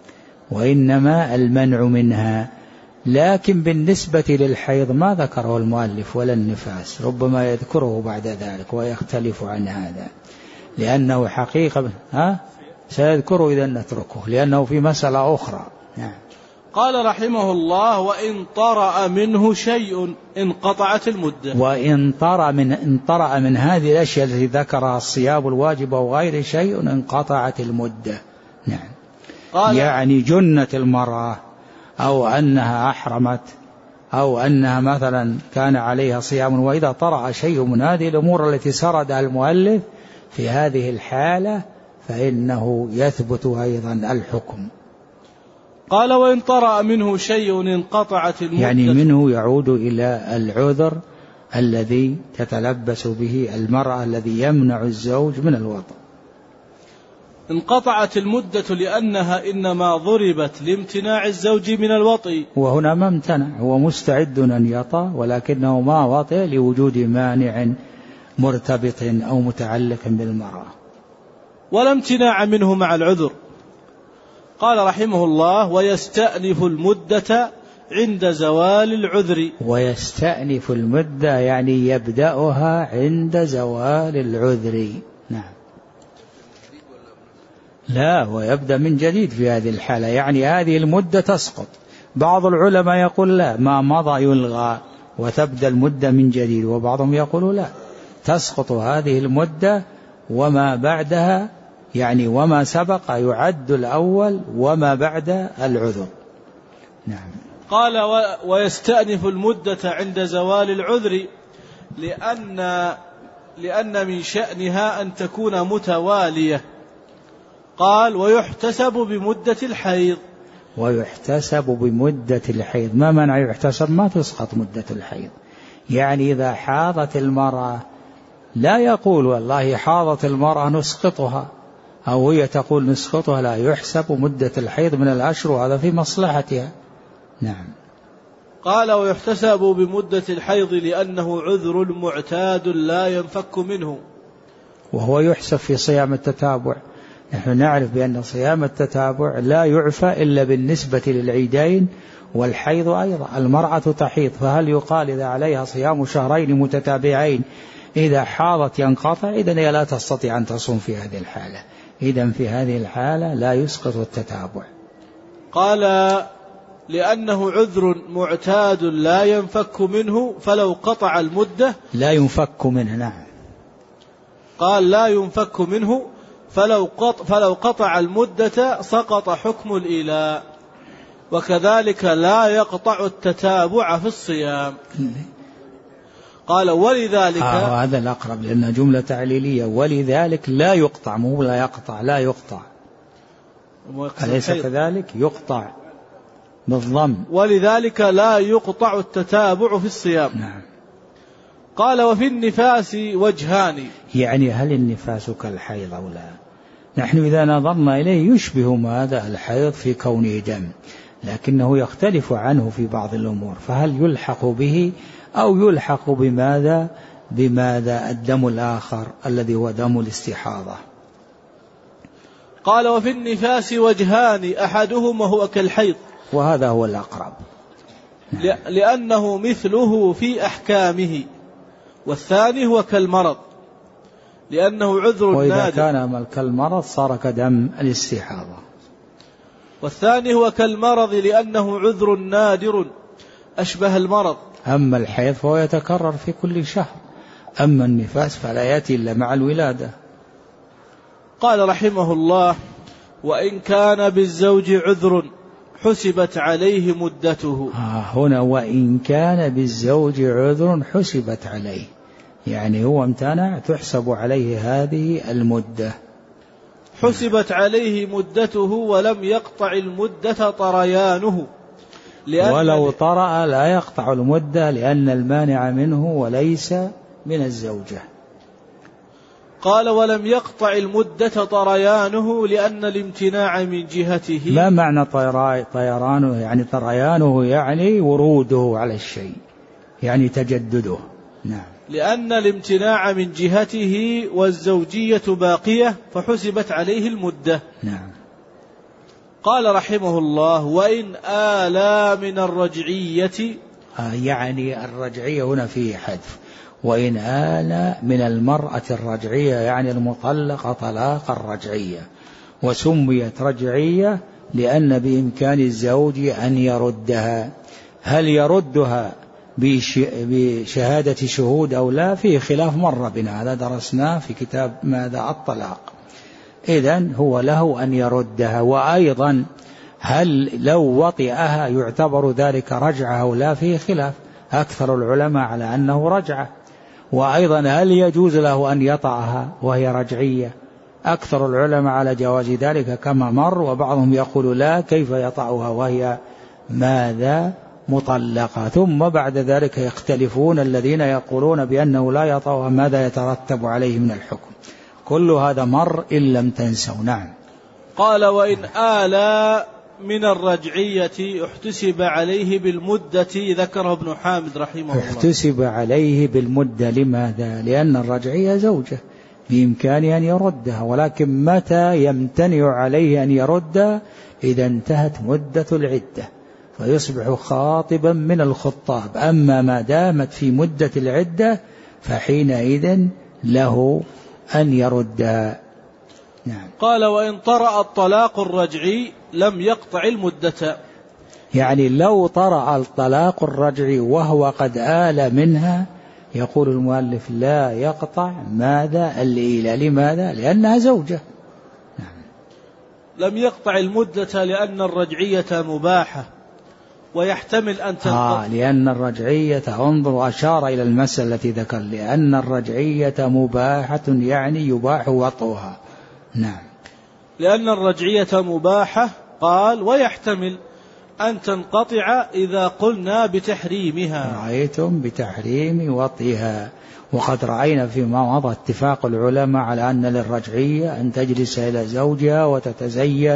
وإنما المنع منها. لكن بالنسبة للحيض ما ذكره المؤلف ولا النفاس، ربما يذكره بعد ذلك ويختلف عن هذا، لأنه حقيقة سيذكره إذا نتركه، لأنه في مسألة أخرى. نعم. قال رحمه الله: وإن طرأ منه شيء انقطعت المدة. وإن طرأ من هذه الأشياء التي ذكرها الصيام الواجب أو غير شيء انقطعت المدة. نعم. يعني جنت المرأة أو أنها أحرمت أو أنها مثلا كان عليها صيام، وإذا طرأ شيء من هذه الأمور التي سردها المؤلف في هذه الحالة فإنه يثبت أيضا الحكم. قال: وإن طرأ منه شيء انقطعت المدة. يعني منه يعود إلى العذر الذي تتلبس به المرأة الذي يمنع الزوج من الوطء. انقطعت المدة لأنها إنما ضربت لامتناع الزوج من الوطء. وهنا ما امتنع، هو مستعد أن يطأ ولكنه ما وطئ لوجود مانع مرتبط أو متعلق بالمرأة. ولا امتناع منه مع العذر. قال رحمه الله: ويستأنف المدة عند زوال العذر. ويستأنف المدة يعني يبدأها عند زوال العذر. نعم. لا، ويبدأ من جديد في هذه الحالة، يعني هذه المدة تسقط. بعض العلماء يقول لا، ما مضى يلغى وتبدأ المدة من جديد، وبعضهم يقول لا، تسقط هذه المدة وما بعدها، يعني وما سبق يعد الأول وما بعد العذر. نعم. قال: ويستأنف المدة عند زوال العذر لأن من شأنها أن تكون متوالية. قال: ويحتسب بمدة الحيض. ويحتسب بمدة الحيض. ما منع يحتسب؟ ما تسقط مدة الحيض. يعني إذا حاضت المرأة لا يقول والله حاضت المرأة نسقطها، أو هي تقول نسقطها، لا، يحسب مدة الحيض من الأشهر وهذا في مصلحتها. نعم. قال ويحتسب بمدة الحيض لأنه عذر معتاد لا ينفك منه. وهو يحسب في صيام التتابع. نحن نعرف بأن صيام التتابع لا يعفى إلا بالنسبة للعيدين والحيض أيضا. المرأة تحيض، فهل يقال إذا عليها صيام شهرين متتابعين إذا حاضت ينقطع؟ إذن هي لا تستطيع أن تصوم في هذه الحالة. إذن في هذه الحالة لا يسقط التتابع. قال لأنه عذر معتاد لا ينفك منه فلو قطع المدة. لا ينفك منه. نعم. قال لا ينفك منه فلو قطع المدة سقط حكم الإيلاء، وكذلك لا يقطع التتابع في الصيام. قال ولذلك هذا الأقرب لأنها جملة تعليلية. ولذلك لا يقطع، مو لا يقطع، لا يقطع، أليس كذلك؟ يقطع بالضم. ولذلك لا يقطع التتابع في الصيام. نعم. قال وفي النفاس وجهان. يعني هل النفاس كالحيض أو لا؟ نحن إذا نظرنا إليه يشبه ماذا الحيض في كونه دم، لكنه يختلف عنه في بعض الأمور، فهل يلحق به أو يلحق بماذا الدم الآخر الذي هو دم الاستحاضة؟ قال وفي النفاس وجهان أحدهما هو كالحيض، وهذا هو الأقرب، لأنه مثله في أحكامه، والثاني هو كالمرض لأنه عذر نادر. وإذا كان كالمرض صار كدم الاستحاضة. والثاني هو كالمرض لأنه عذر نادر أشبه المرض. أما الحيض فهو يتكرر في كل شهر، أما النفاس فلا يأتي إلا مع الولادة. قال رحمه الله وإن كان بالزوج عذر حسبت عليه مدته. هنا وإن كان بالزوج عذر حسبت عليه، يعني هو امتنع تحسب عليه هذه المدة. حسبت عليه مدته ولم يقطع المدة طريانه، ولو طرأ لا يقطع المدة لأن المانع منه وليس من الزوجة. قال ولم يقطع المدة طريانه لأن الامتناع من جهته. ما معنى طيرانه؟ يعني طريانه يعني وروده على الشيء، يعني تجدده. نعم. لأن الامتناع من جهته والزوجية باقية فحسبت عليه المدة. نعم. قال رحمه الله وإن آلى من الرجعية. يعني الرجعية هنا فيه حذف. وإن آلى من المرأة الرجعية يعني المطلقة طلاق الرجعية، وسميت رجعية لأن بإمكان الزوج أن يردها. هل يردها بشهادة شهود أو لا؟ فيه خلاف مر بنا، هذا درسناه في كتاب ماذا الطلاق. إذن هو له أن يردها. وأيضا هل لو وطئها يعتبر ذلك رجعة أو لا؟ فيه خلاف، أكثر العلماء على أنه رجعة. وأيضا هل يجوز له أن يطعها وهي رجعية؟ أكثر العلماء على جواز ذلك كما مر، وبعضهم يقول لا، كيف يطعها وهي ماذا مطلقة. ثم بعد ذلك يختلفون، الذين يقولون بأنه لا يطعها ماذا يترتب عليه من الحكم. كل هذا مر إن لم تنسوا. نعم. قال وإن آلى من الرجعية احتسب عليه بالمدة، ذكره ابن حامد رحمه الله. احتسب عليه بالمدة. لماذا؟ لأن الرجعية زوجة بإمكانه أن يردها، ولكن متى يمتنع عليه أن يردها؟ إذا انتهت مدة العدة فيصبح خاطبا من الخطاب. أما ما دامت في مدة العدة فحينئذ له أن يردها. نعم. قال وإن طرأ الطلاق الرجعي لم يقطع المدة. يعني لو طرأ الطلاق الرجعي وهو قد آل منها، يقول المؤلف لا يقطع ماذا الإيلاء. لماذا؟ لأنها زوجة. نعم. لم يقطع المدة لأن الرجعية مباحة ويحتمل أن تنقطع. لأن الرجعية، انظروا أشار إلى المسألة التي ذكر، لأن الرجعية مباحة يعني يباح وطئها. نعم. لأن الرجعية مباحة، قال ويحتمل أن تنقطع إذا قلنا بتحريمها. رأيتم بتحريم وطئها. وقد رأينا فيما مضى اتفاق العلماء على أن للرجعية أن تجلس إلى زوجها وتتزين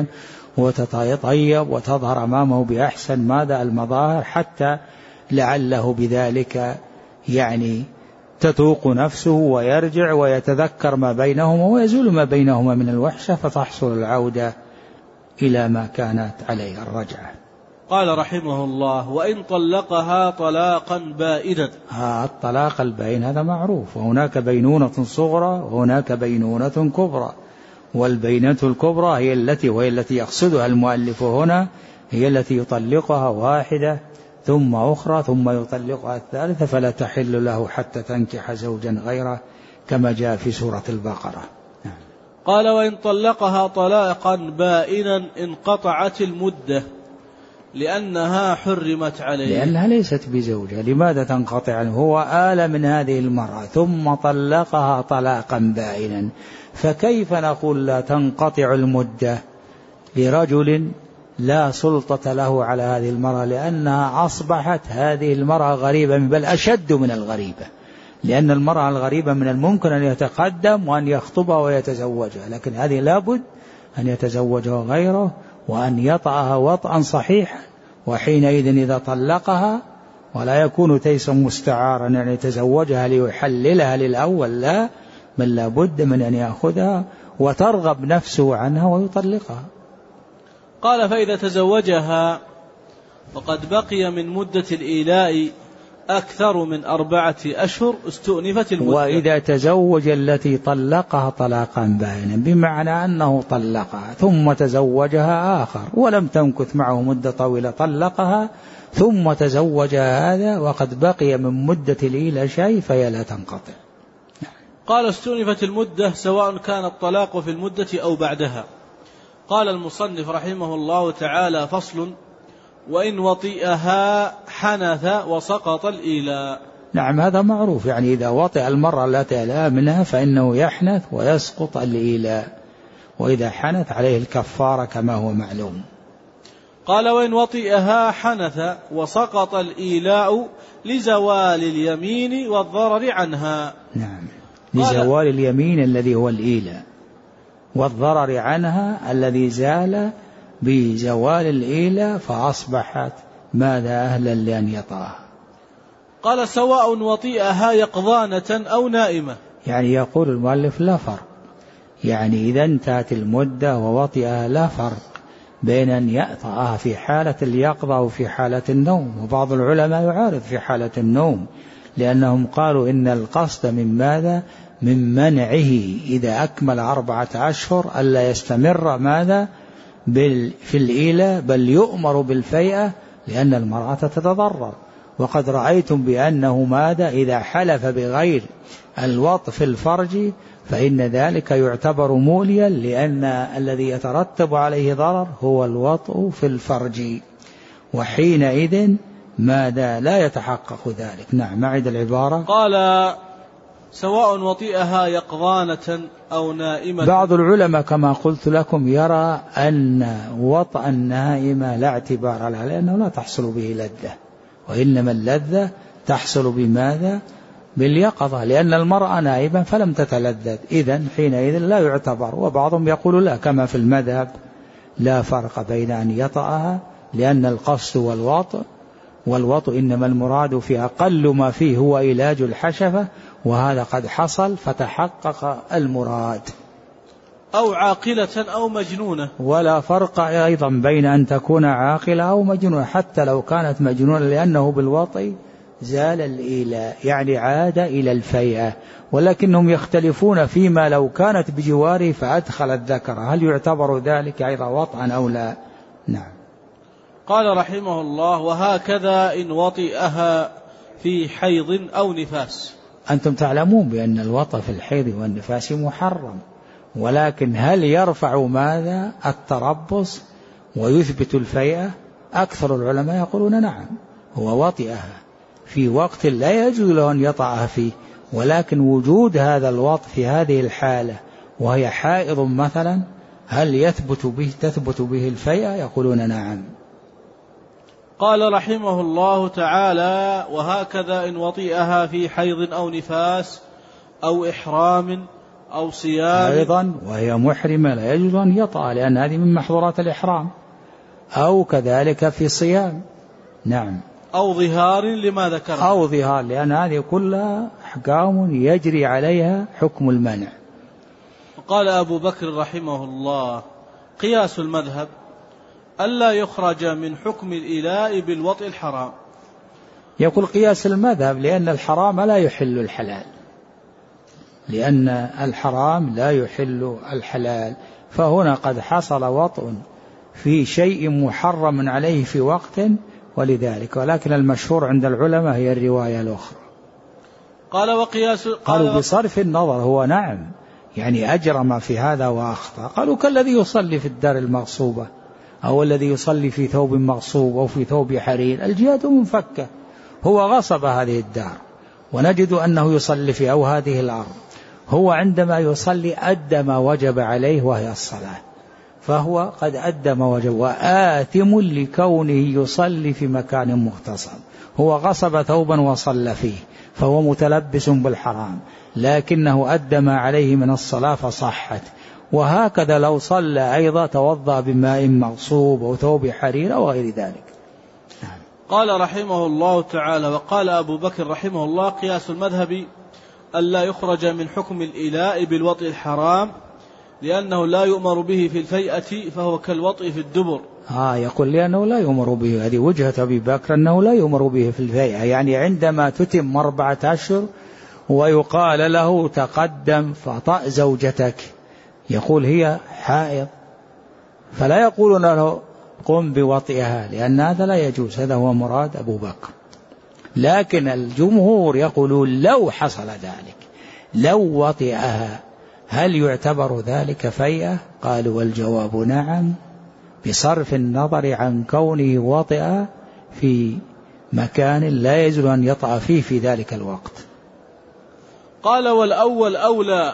وتتطيب وتظهر أمامه بأحسن ماذا المظاهر، حتى لعله بذلك يعني تتوق نفسه ويرجع ويتذكر ما بينهما ويزول ما بينهما من الوحشة، فتحصل العودة إلى ما كانت عليه الرجعة. قال رحمه الله: وإن طلقها طلاقا بائنا. الطلاق البائن هذا معروف، وهناك بينونة صغرى وهناك بينونة كبرى، والبينة الكبرى هي التي يقصدها المؤلف هنا، هي التي يطلقها واحدة ثم أخرى ثم يطلقها الثالثة فلا تحل له حتى تنكح زوجا غيره، كما جاء في سورة البقرة. قال: وإن طلقها طلاقا بائنا انقطعت المدة لأنها حرمت عليه. لأنها ليست بزوجة. لماذا تنقطع؟ هو آل من هذه المرأة ثم طلقها طلاقا بائنا، فكيف نقول لا تنقطع المدة لرجل لا سلطة له على هذه المرأة، لأنها أصبحت هذه المرأة غريبة، بل أشد من الغريبة، لأن المرأة الغريبة من الممكن أن يتقدم وأن يخطبها ويتزوجها، لكن هذه لابد أن يتزوجها غيره وأن يطأها وطئا صحيحا، وحينئذ إذا طلقها ولا يكون تيسا مستعارا يعني يتزوجها ليحللها للأول، لا، بل لابد من أن يأخذها وترغب نفسه عنها ويطلقها. قال: فإذا تزوجها وقد بقي من مدة الإيلاء أكثر من 4 أشهر استؤنفت المدة. وإذا تزوج التي طلقها طلاقا بائنا بمعنى أنه طلقها ثم تزوجها آخر ولم تمكث معه مدة طويلة، طلقها ثم تزوجها هذا وقد بقي من مدة الإيلاء شيء، فهي لا تنقطع. قال: استؤنفت المدة سواء كان الطلاق في المدة أو بعدها. قال المصنف رحمه الله تعالى: فصل: وإن وطئها حنث وسقط الإيلاء. نعم، هذا معروف، يعني إذا وطئ المرأة التي ألها منها فإنه يحنث ويسقط الإيلاء، وإذا حنث عليه الكفارة كما هو معلوم. قال: وإن وطئها حنث وسقط الإيلاء لزوال اليمين والضرر عنها. نعم، لزوال اليمين الذي هو الإيلاء، والضرر عنها الذي زال بزوال الإيلاء، فأصبحت ماذا أهلا لأن يطأها. قال: سواء وطئها يقظانة أو نائمة. يعني يقول المؤلف لا فرق، يعني إذا انتهت المدة ووطئها لا فرق بين أن يطأها في حالة اليقظة وفي حالة النوم. وبعض العلماء يعارض في حالة النوم، لأنهم قالوا إن القصد من ماذا؟ من منعه إذا أكمل 4 أشهر ألا يستمر ماذا؟ في الإيلاء، بل يؤمر بالفيئة، لأن المرأة تتضرر. وقد رأيتم بأنه ماذا؟ إذا حلف بغير الوطء في الفرج فإن ذلك يعتبر موليا، لأن الذي يترتب عليه ضرر هو الوطء في الفرج، وحينئذ ماذا؟ لا يتحقق ذلك. نعم، معد العبارة. قال: سواء وطئها يقظانة أو نائمة. بعض العلماء كما قلت لكم يرى أن وطأ النائمة لا اعتبار لها، لأنه لا تحصل به لذة، وإنما اللذة تحصل بماذا؟ باليقظة، لأن المرأة نائمة فلم تتلذذ، إذن حينئذ لا يعتبر. وبعضهم يقول لا، كما في المذهب لا فرق بين أن يطأها، لأن القصد والوطء إنما المراد في أقل ما فيه هو علاج الحشفة، وهذا قد حصل فتحقق المراد. أو عاقلة أو مجنونة. ولا فرق أيضا بين أن تكون عاقلة أو مجنونة، حتى لو كانت مجنونة، لأنه بالوطء زال الإيلاء، يعني عاد إلى الفيئة. ولكنهم يختلفون فيما لو كانت بجواره فأدخل الذكر، هل يعتبر ذلك أيضا وطئا أو لا؟ نعم. قال رحمه الله: وهكذا إن وطئها في حيض أو نفاس. أنتم تعلمون بأن الوطأ في الحيض والنفاس محرم، ولكن هل يرفع ماذا؟ التربص ويثبت الفيئة؟ أكثر العلماء يقولون نعم، هو وطئها في وقت لا يجوز له أن يطأها فيه، ولكن وجود هذا الوطء في هذه الحالة وهي حائض مثلا، هل تثبت به الفيئة؟ يقولون نعم. قال رحمه الله تعالى: وهكذا إن وطئها في حيض أو نفاس أو إحرام أو صيام أيضا وهي محرمة لا يجوز أن يطأ، لأن هذه من محظورات الإحرام، أو كذلك في صيام. نعم. أو ظهار لما ذكر، أو ظهار، لأن هذه كلها أحكام يجري عليها حكم المنع. قال أبو بكر رحمه الله: قياس المذهب ألا يخرج من حكم الإلاء بالوطء الحرام. يقول قياس المذهب لأن الحرام لا يحل الحلال، لأن الحرام لا يحل الحلال، فهنا قد حصل وطء في شيء محرم عليه في وقت ولذلك، ولكن المشهور عند العلماء هي الرواية الأخرى. قالوا بصرف النظر هو نعم يعني أجرم في هذا وأخطأ، قالوا كالذي يصلي في الدار المغصوبة أو الذي يصلي في ثوب مغصوب أو في ثوب حرير، الجهة منفكة، هو غصب هذه الدار ونجد أنه يصلي في أو هذه الأرض، هو عندما يصلي أدى ما وجب عليه وهي الصلاة، فهو قد أدى ما وجب، وآثم لكونه يصلي في مكان مغتصب، هو غصب ثوبا وصلى فيه فهو متلبس بالحرام، لكنه أدى ما عليه من الصلاة فصحت. وهكذا لو صلى أيضا توضأ بماء مغصوب أو ثوب حرير أو غير ذلك. قال رحمه الله تعالى: وقال أبو بكر رحمه الله: قياس المذهب ألا يخرج من حكم الإلاء بالوطء الحرام لأنه لا يؤمر به في الفيئة فهو كالوطء في الدبر. يقول لأنه لا يؤمر به، هذه وجهة أبي بكر أنه لا يؤمر به في الفيئة، يعني عندما تتم 4 أشهر ويقال له تقدم فطأ زوجتك، يقول هي حائض، فلا يقولون له قم بوطئها، لأن هذا لا يجوز، هذا هو مراد أبو بكر. لكن الجمهور يقولون لو حصل ذلك، لو وطئها هل يعتبر ذلك فيئة؟ قالوا والجواب نعم، بصرف النظر عن كونه وطئ في مكان لا يجوز أن يطأ فيه في ذلك الوقت. قال والأول أولى.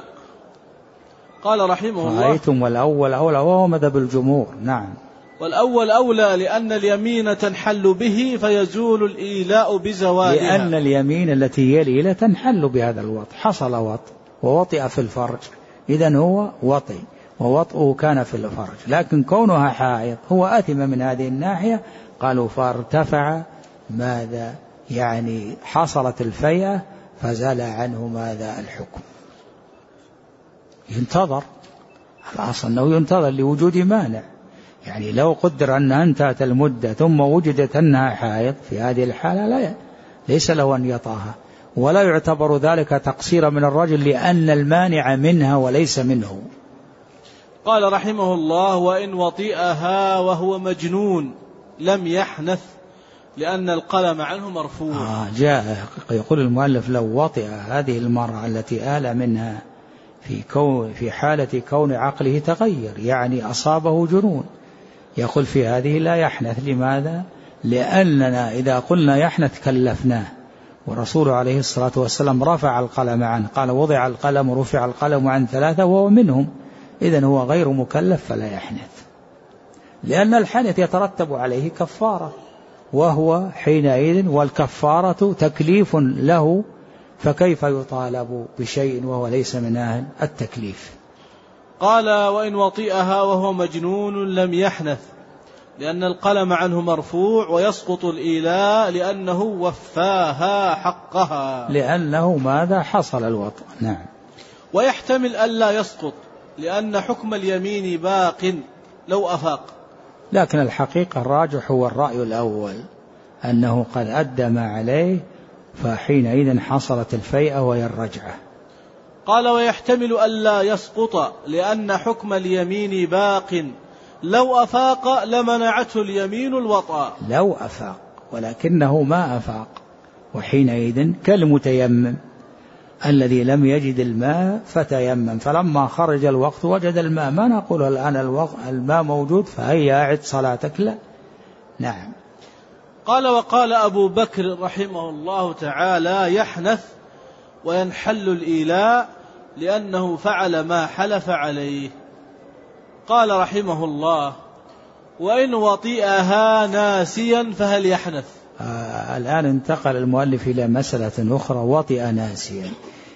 قال رحمه الله: رأيتم والأول أولى، وهو مذهب الجمهور. نعم. والأول أولى لأن اليمين تنحل به فيزول الإيلاء بزوالها، لأن اليمين التي يلي لا تنحل بهذا الوطء، حصل وطء ووطئ في الفرج، إذن هو وطئ ووطئه كان في الفرج، لكن كونها حائض هو آثم من هذه الناحية. قالوا فارتفع ماذا يعني حصلت الفيئة فزال عنه ماذا الحكم، ينتظر، الأصل أنه ينتظر لوجود مانع، يعني لو قدر أنها انتهت المدة ثم وجدت أنها حائض في هذه الحالة ليس له أن يطأها، ولا يعتبر ذلك تقصير من الرجل لأن المانع منها وليس منه. قال رحمه الله: وإن وطئها وهو مجنون لم يحنث لأن القلم عنه مرفوع. جاء يقول المؤلف لو وطئ هذه المرأة التي آل منها في حالة كون عقله تغير، يعني أصابه جنون، يقول في هذه لا يحنث. لماذا؟ لأننا إذا قلنا يحنث كلفناه، ورسول عليه الصلاة والسلام رفع القلم عنه، قال وضع القلم رفع القلم عن 3 وهو منهم، إذن هو غير مكلف فلا يحنث، لأن الحنث يترتب عليه كفارة، وهو حينئذ والكفارة تكليف له، فكيف يطالب بشيء وهو ليس من أهل التكليف. قال وإن وطئها وهو مجنون لم يحنث لأن القلم عنه مرفوع ويسقط الإيلاء لأنه وفاها حقها، لأنه ماذا حصل الوطء. نعم. ويحتمل ألا يسقط لأن حكم اليمين باق لو أفاق، لكن الحقيقة الراجح هو الرأي الأول أنه قد أدى ما عليه، فحينئذ حصلت الفيئة وهي الرجعة. قال ويحتمل ألا يسقط لأن حكم اليمين باق لو أفاق لمنعته اليمين الوطأ. لو أفاق، ولكنه ما أفاق، وحينئذ كالمتيمم الذي لم يجد الماء فتيمم، فلما خرج الوقت وجد الماء، ما نقول الآن الماء موجود فهيا أعد صلاتك، لا. نعم. قال وقال أبو بكر رحمه الله تعالى: يحنث وينحل الإيلاء لأنه فعل ما حلف عليه. قال رحمه الله: وإن وطئها ناسيا فهل يحنث؟ الآن انتقل المؤلف إلى مسألة أخرى، وطئ ناسيا،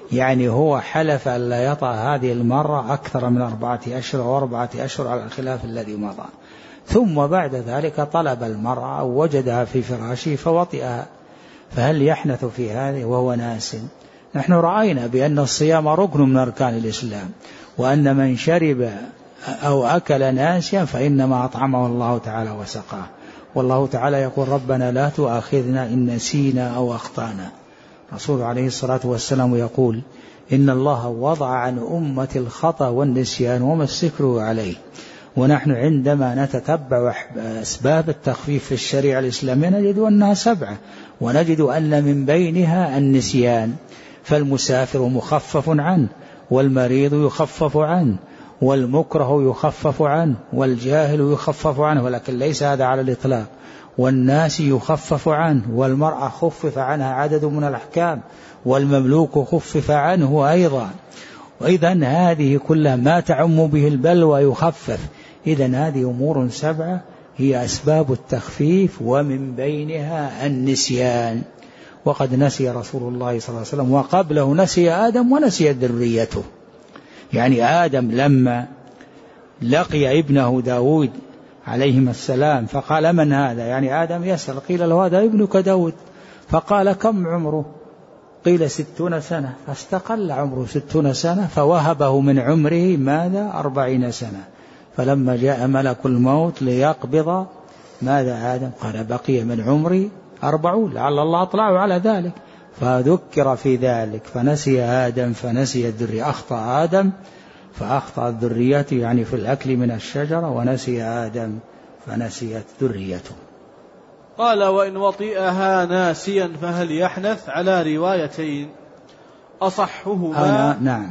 يعني هو حلف أن لا يطأ هذه المرة أكثر من 4 أشهر أو 4 أشهر على الخلاف الذي مضى، ثم بعد ذلك طلب المرأة أو وجدها في فراشه فوطئها، فهل يحنث في هذه وهو ناس؟ نحن رأينا بأن الصيام ركن من أركان الإسلام، وأن من شرب أو أكل ناسيا فإنما أطعمه الله تعالى وسقاه، والله تعالى يقول ربنا لا تؤاخذنا إن نسينا أو أخطأنا. رسول عليه الصلاة والسلام يقول إن الله وضع عن أمة الخطأ والنسيان وما استكروا عليه، ونحن عندما نتتبع أسباب التخفيف في الشريعة الإسلامية نجد أنها 7، ونجد أن من بينها النسيان، فالمسافر مخفف عنه، والمريض يخفف عنه، والمكره يخفف عنه، والجاهل يخفف عنه، ولكن ليس هذا على الإطلاق، والناس يخفف عنه، والمرأة خفف عنها عدد من الأحكام، والمملوك خفف عنه أيضا. وإذن هذه كلها ما تعم به البلوى يخفف. إذن هذه أمور 7 هي أسباب التخفيف، ومن بينها النسيان. وقد نسي رسول الله صلى الله عليه وسلم، وقبله نسي آدم ونسي ذريته. يعني آدم لما لقي ابنه داود عليهما السلام فقال من هذا؟ يعني آدم يسأل، قيل له هذا ابنك داود، فقال كم عمره؟ قيل 60 سنة، فاستقل عمره 60 سنة، فوهبه من عمره ماذا؟ 40 سنة. فلما جاء ملك الموت ليقبض ماذا آدم؟ قال بقي من عمري 40، لعل الله أطلعه على ذلك، فذكر في ذلك فنسي آدم فنسي الذرية. أخطأ آدم فأخطأت ذريته، يعني في الأكل من الشجرة، ونسي آدم فنسيت ذريته. قال وإن وطئها ناسيا فهل يحنث؟ على روايتين، أصحهما نعم،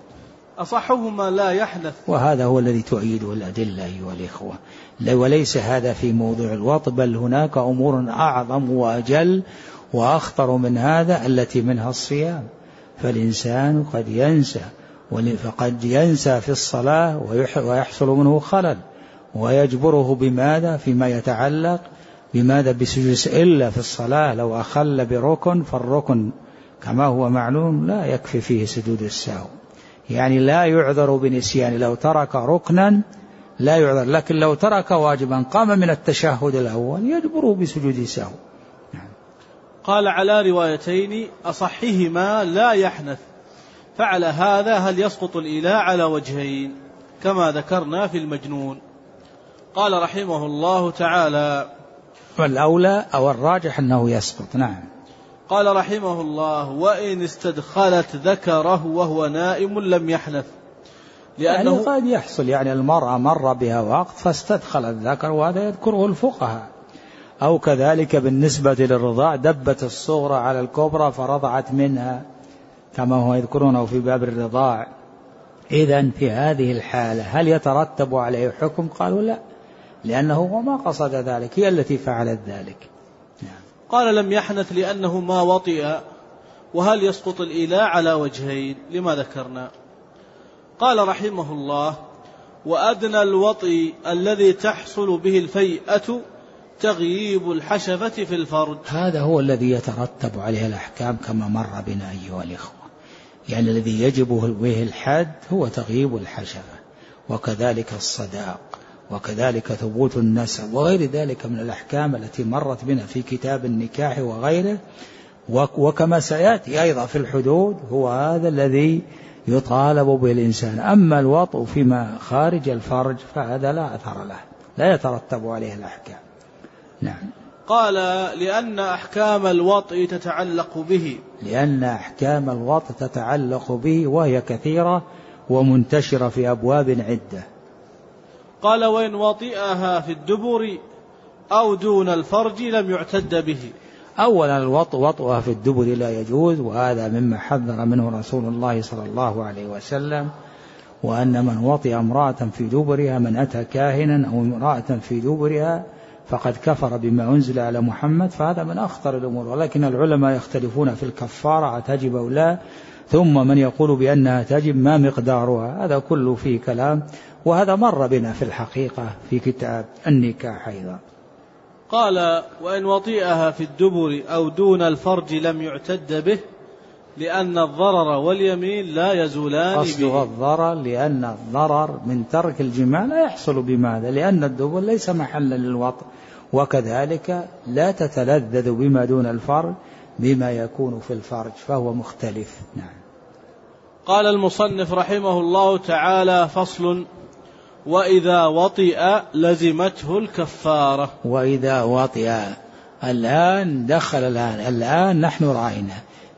أصحهما لا يحنث، وهذا هو الذي تؤيده الأدلة أيها الإخوة. وليس هذا في موضوع الوطء، بل هناك أمور أعظم وأجل وأخطر من هذا التي منها الصيام. فالإنسان قد ينسى، فقد ينسى في الصلاة ويحصل منه خلل، ويجبره بماذا؟ فيما يتعلق بماذا؟ بسجود. إلا في الصلاة لو أخل بركن، فالركن كما هو معلوم لا يكفي فيه سجود السهو، يعني لا يعذر بنسيان. لو ترك ركنا لا يعذر، لكن لو ترك واجبا قام من التشهد الأول يجبره بسجود سهو. قال على روايتين أصحهما لا يحنث، فعلى هذا هل يسقط الإله على وجهين كما ذكرنا في المجنون؟ قال رحمه الله تعالى والأولى أو الراجح أنه يسقط. نعم. قال رحمه الله وإن استدخلت ذكره وهو نائم لم يحنث، لأنه يعني قد يحصل، يعني المرأة مر بها وقت فاستدخل الذكر، وهذا يذكره الفقهاء. أو كذلك بالنسبة للرضاع، دبت الصغرى على الكبرى فرضعت منها كما هو يذكرونه في باب الرضاع. إذن في هذه الحالة هل يترتب عليه حكم؟ قالوا لا، لأنه وما قصد ذلك، هي التي فعلت ذلك. قال لم يحنث لأنه ما وطئ. وهل يسقط الإله على وجهين لما ذكرنا؟ قال رحمه الله وأدنى الوطئ الذي تحصل به الفيئة تغييب الحشفة في الفرج. هذا هو الذي يترتب عليه الأحكام كما مر بنا أيها الإخوة. يعني الذي يجب به الحد هو تغييب الحشفة، وكذلك الصداق، وكذلك ثبوت النسب، وغير ذلك من الأحكام التي مرت بنا في كتاب النكاح وغيره. وكما سيأتي أيضا في الحدود هو هذا الذي يطالب به الإنسان. أما الوطء فيما خارج الفرج فهذا لا أثر له، لا يترتب عليه الأحكام. نعم. قال لأن أحكام الوطء تتعلق به، لأن أحكام الوطء تتعلق به، وهي كثيرة ومنتشرة في أبواب عدة. قال وإن وطئها في الدبر أو دون الفرج لم يعتد به. أولا وطئها في الدبر لا يجوز، وهذا مما حذر منه رسول الله صلى الله عليه وسلم، وأن من وطئ امرأة في دبرها، من أتى كاهنا أو امرأة في دبرها فقد كفر بما أنزل على محمد، فهذا من أخطر الأمور. ولكن العلماء يختلفون في الكفارة تجب أو لا، ثم من يقول بأنها تجب ما مقدارها، هذا كله فيه كلام، وهذا مر بنا في الحقيقة في كتاب النكاح أيضا. قال وإن وطئها في الدبر أو دون الفرج لم يعتد به، لأن الضرر واليمين لا يزولان أصله الضرر لأن الضرر من ترك الجماع لا يحصل بماذا؟ لأن الدبر ليس محلا للوطء، وكذلك لا تتلذذ بما دون الفرج بما يكون في الفرج، فهو مختلف. نعم. قال المصنف رحمه الله تعالى: فصل: وإذا وطئ لزمته الكفارة. وإذا وطئ، الآن دخل الآن نحن رأينا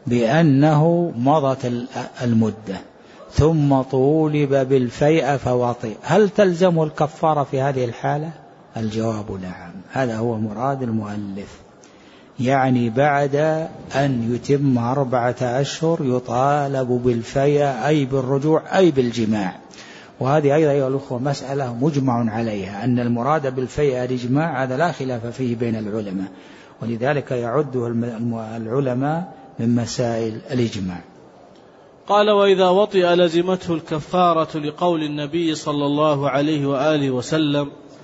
بأنه مضت المدة ثم طولب بالفيء فوطئ، هل تلزم الكفارة في هذه الحالة؟ الجواب نعم، هذا هو مراد المؤلف، يعني بعد أن يتم 4 أشهر يطالب بالفيء أي بالرجوع أي بالجماع. وهذه أيضا أيها الأخوة مسألة مجمع عليها، أن المراد بالفيء الإجماع، هذا لا خلاف فيه بين العلماء، ولذلك يعده العلماء من مسائل الإجماع. قال: وإذا وطئ لزمته الكفارة لقول النبي صلى الله عليه وآله وسلم: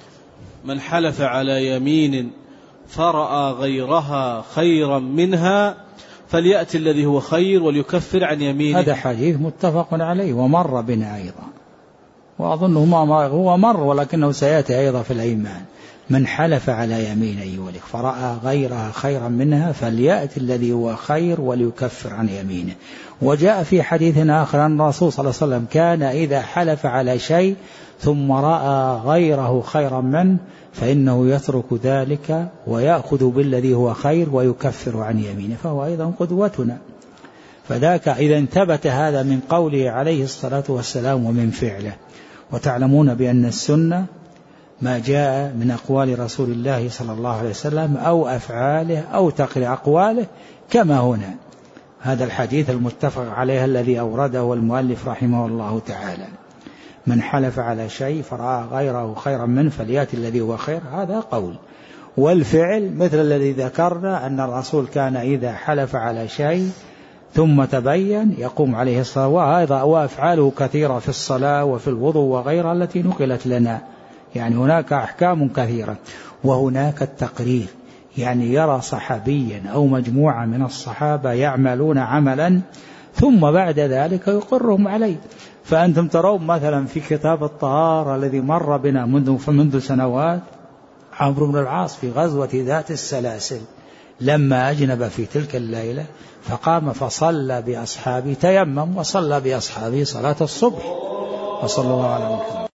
من حلف على يمين فرأى غيرها خيرا منها فليأتي الذي هو خير وليكفر عن يمينه. هذا حديث متفق عليه ومر بنا أيضا، وأظنه هو مر ولكنه سيأتي أيضا في الأيمان. من حلف على يمين يولك فرأى غيرها خيرا منها فليأتي الذي هو خير وليكفر عن يمينه. وجاء في حديث آخر أن الرسول صلى الله عليه وسلم كان إذا حلف على شيء ثم رأى غيره خيرا منه فإنه يترك ذلك ويأخذ بالذي هو خير ويكفر عن يمينه، فهو أيضا قدوتنا. فذاك إذا ثبت هذا من قوله عليه الصلاة والسلام ومن فعله. وتعلمون بأن السنة ما جاء من أقوال رسول الله صلى الله عليه وسلم أو أفعاله أو تقرير أقواله، كما هنا هذا الحديث المتفق عليه الذي أورده المؤلف رحمه الله تعالى: من حلف على شيء فرأى غيره خيرا منه فليأتي الذي هو خير، هذا قول. والفعل مثل الذي ذكرنا أن الرسول كان إذا حلف على شيء ثم تبين يقوم عليه الصلاة، وأفعاله كثيرة في الصلاة وفي الوضوء وغيرها التي نقلت لنا، يعني هناك أحكام كثيرة. وهناك التقرير، يعني يرى صحابيا أو مجموعة من الصحابة يعملون عملا ثم بعد ذلك يقرهم عليه. فأنتم ترون مثلا في كتاب الطهارة الذي مر بنا منذ سنوات، عمرو بن العاص في غزوة ذات السلاسل لما أجنب في تلك الليلة فقام فصلى بأصحابه، تيمم وصلى بأصحابه صلاة الصبح، وصلى الله على محمد.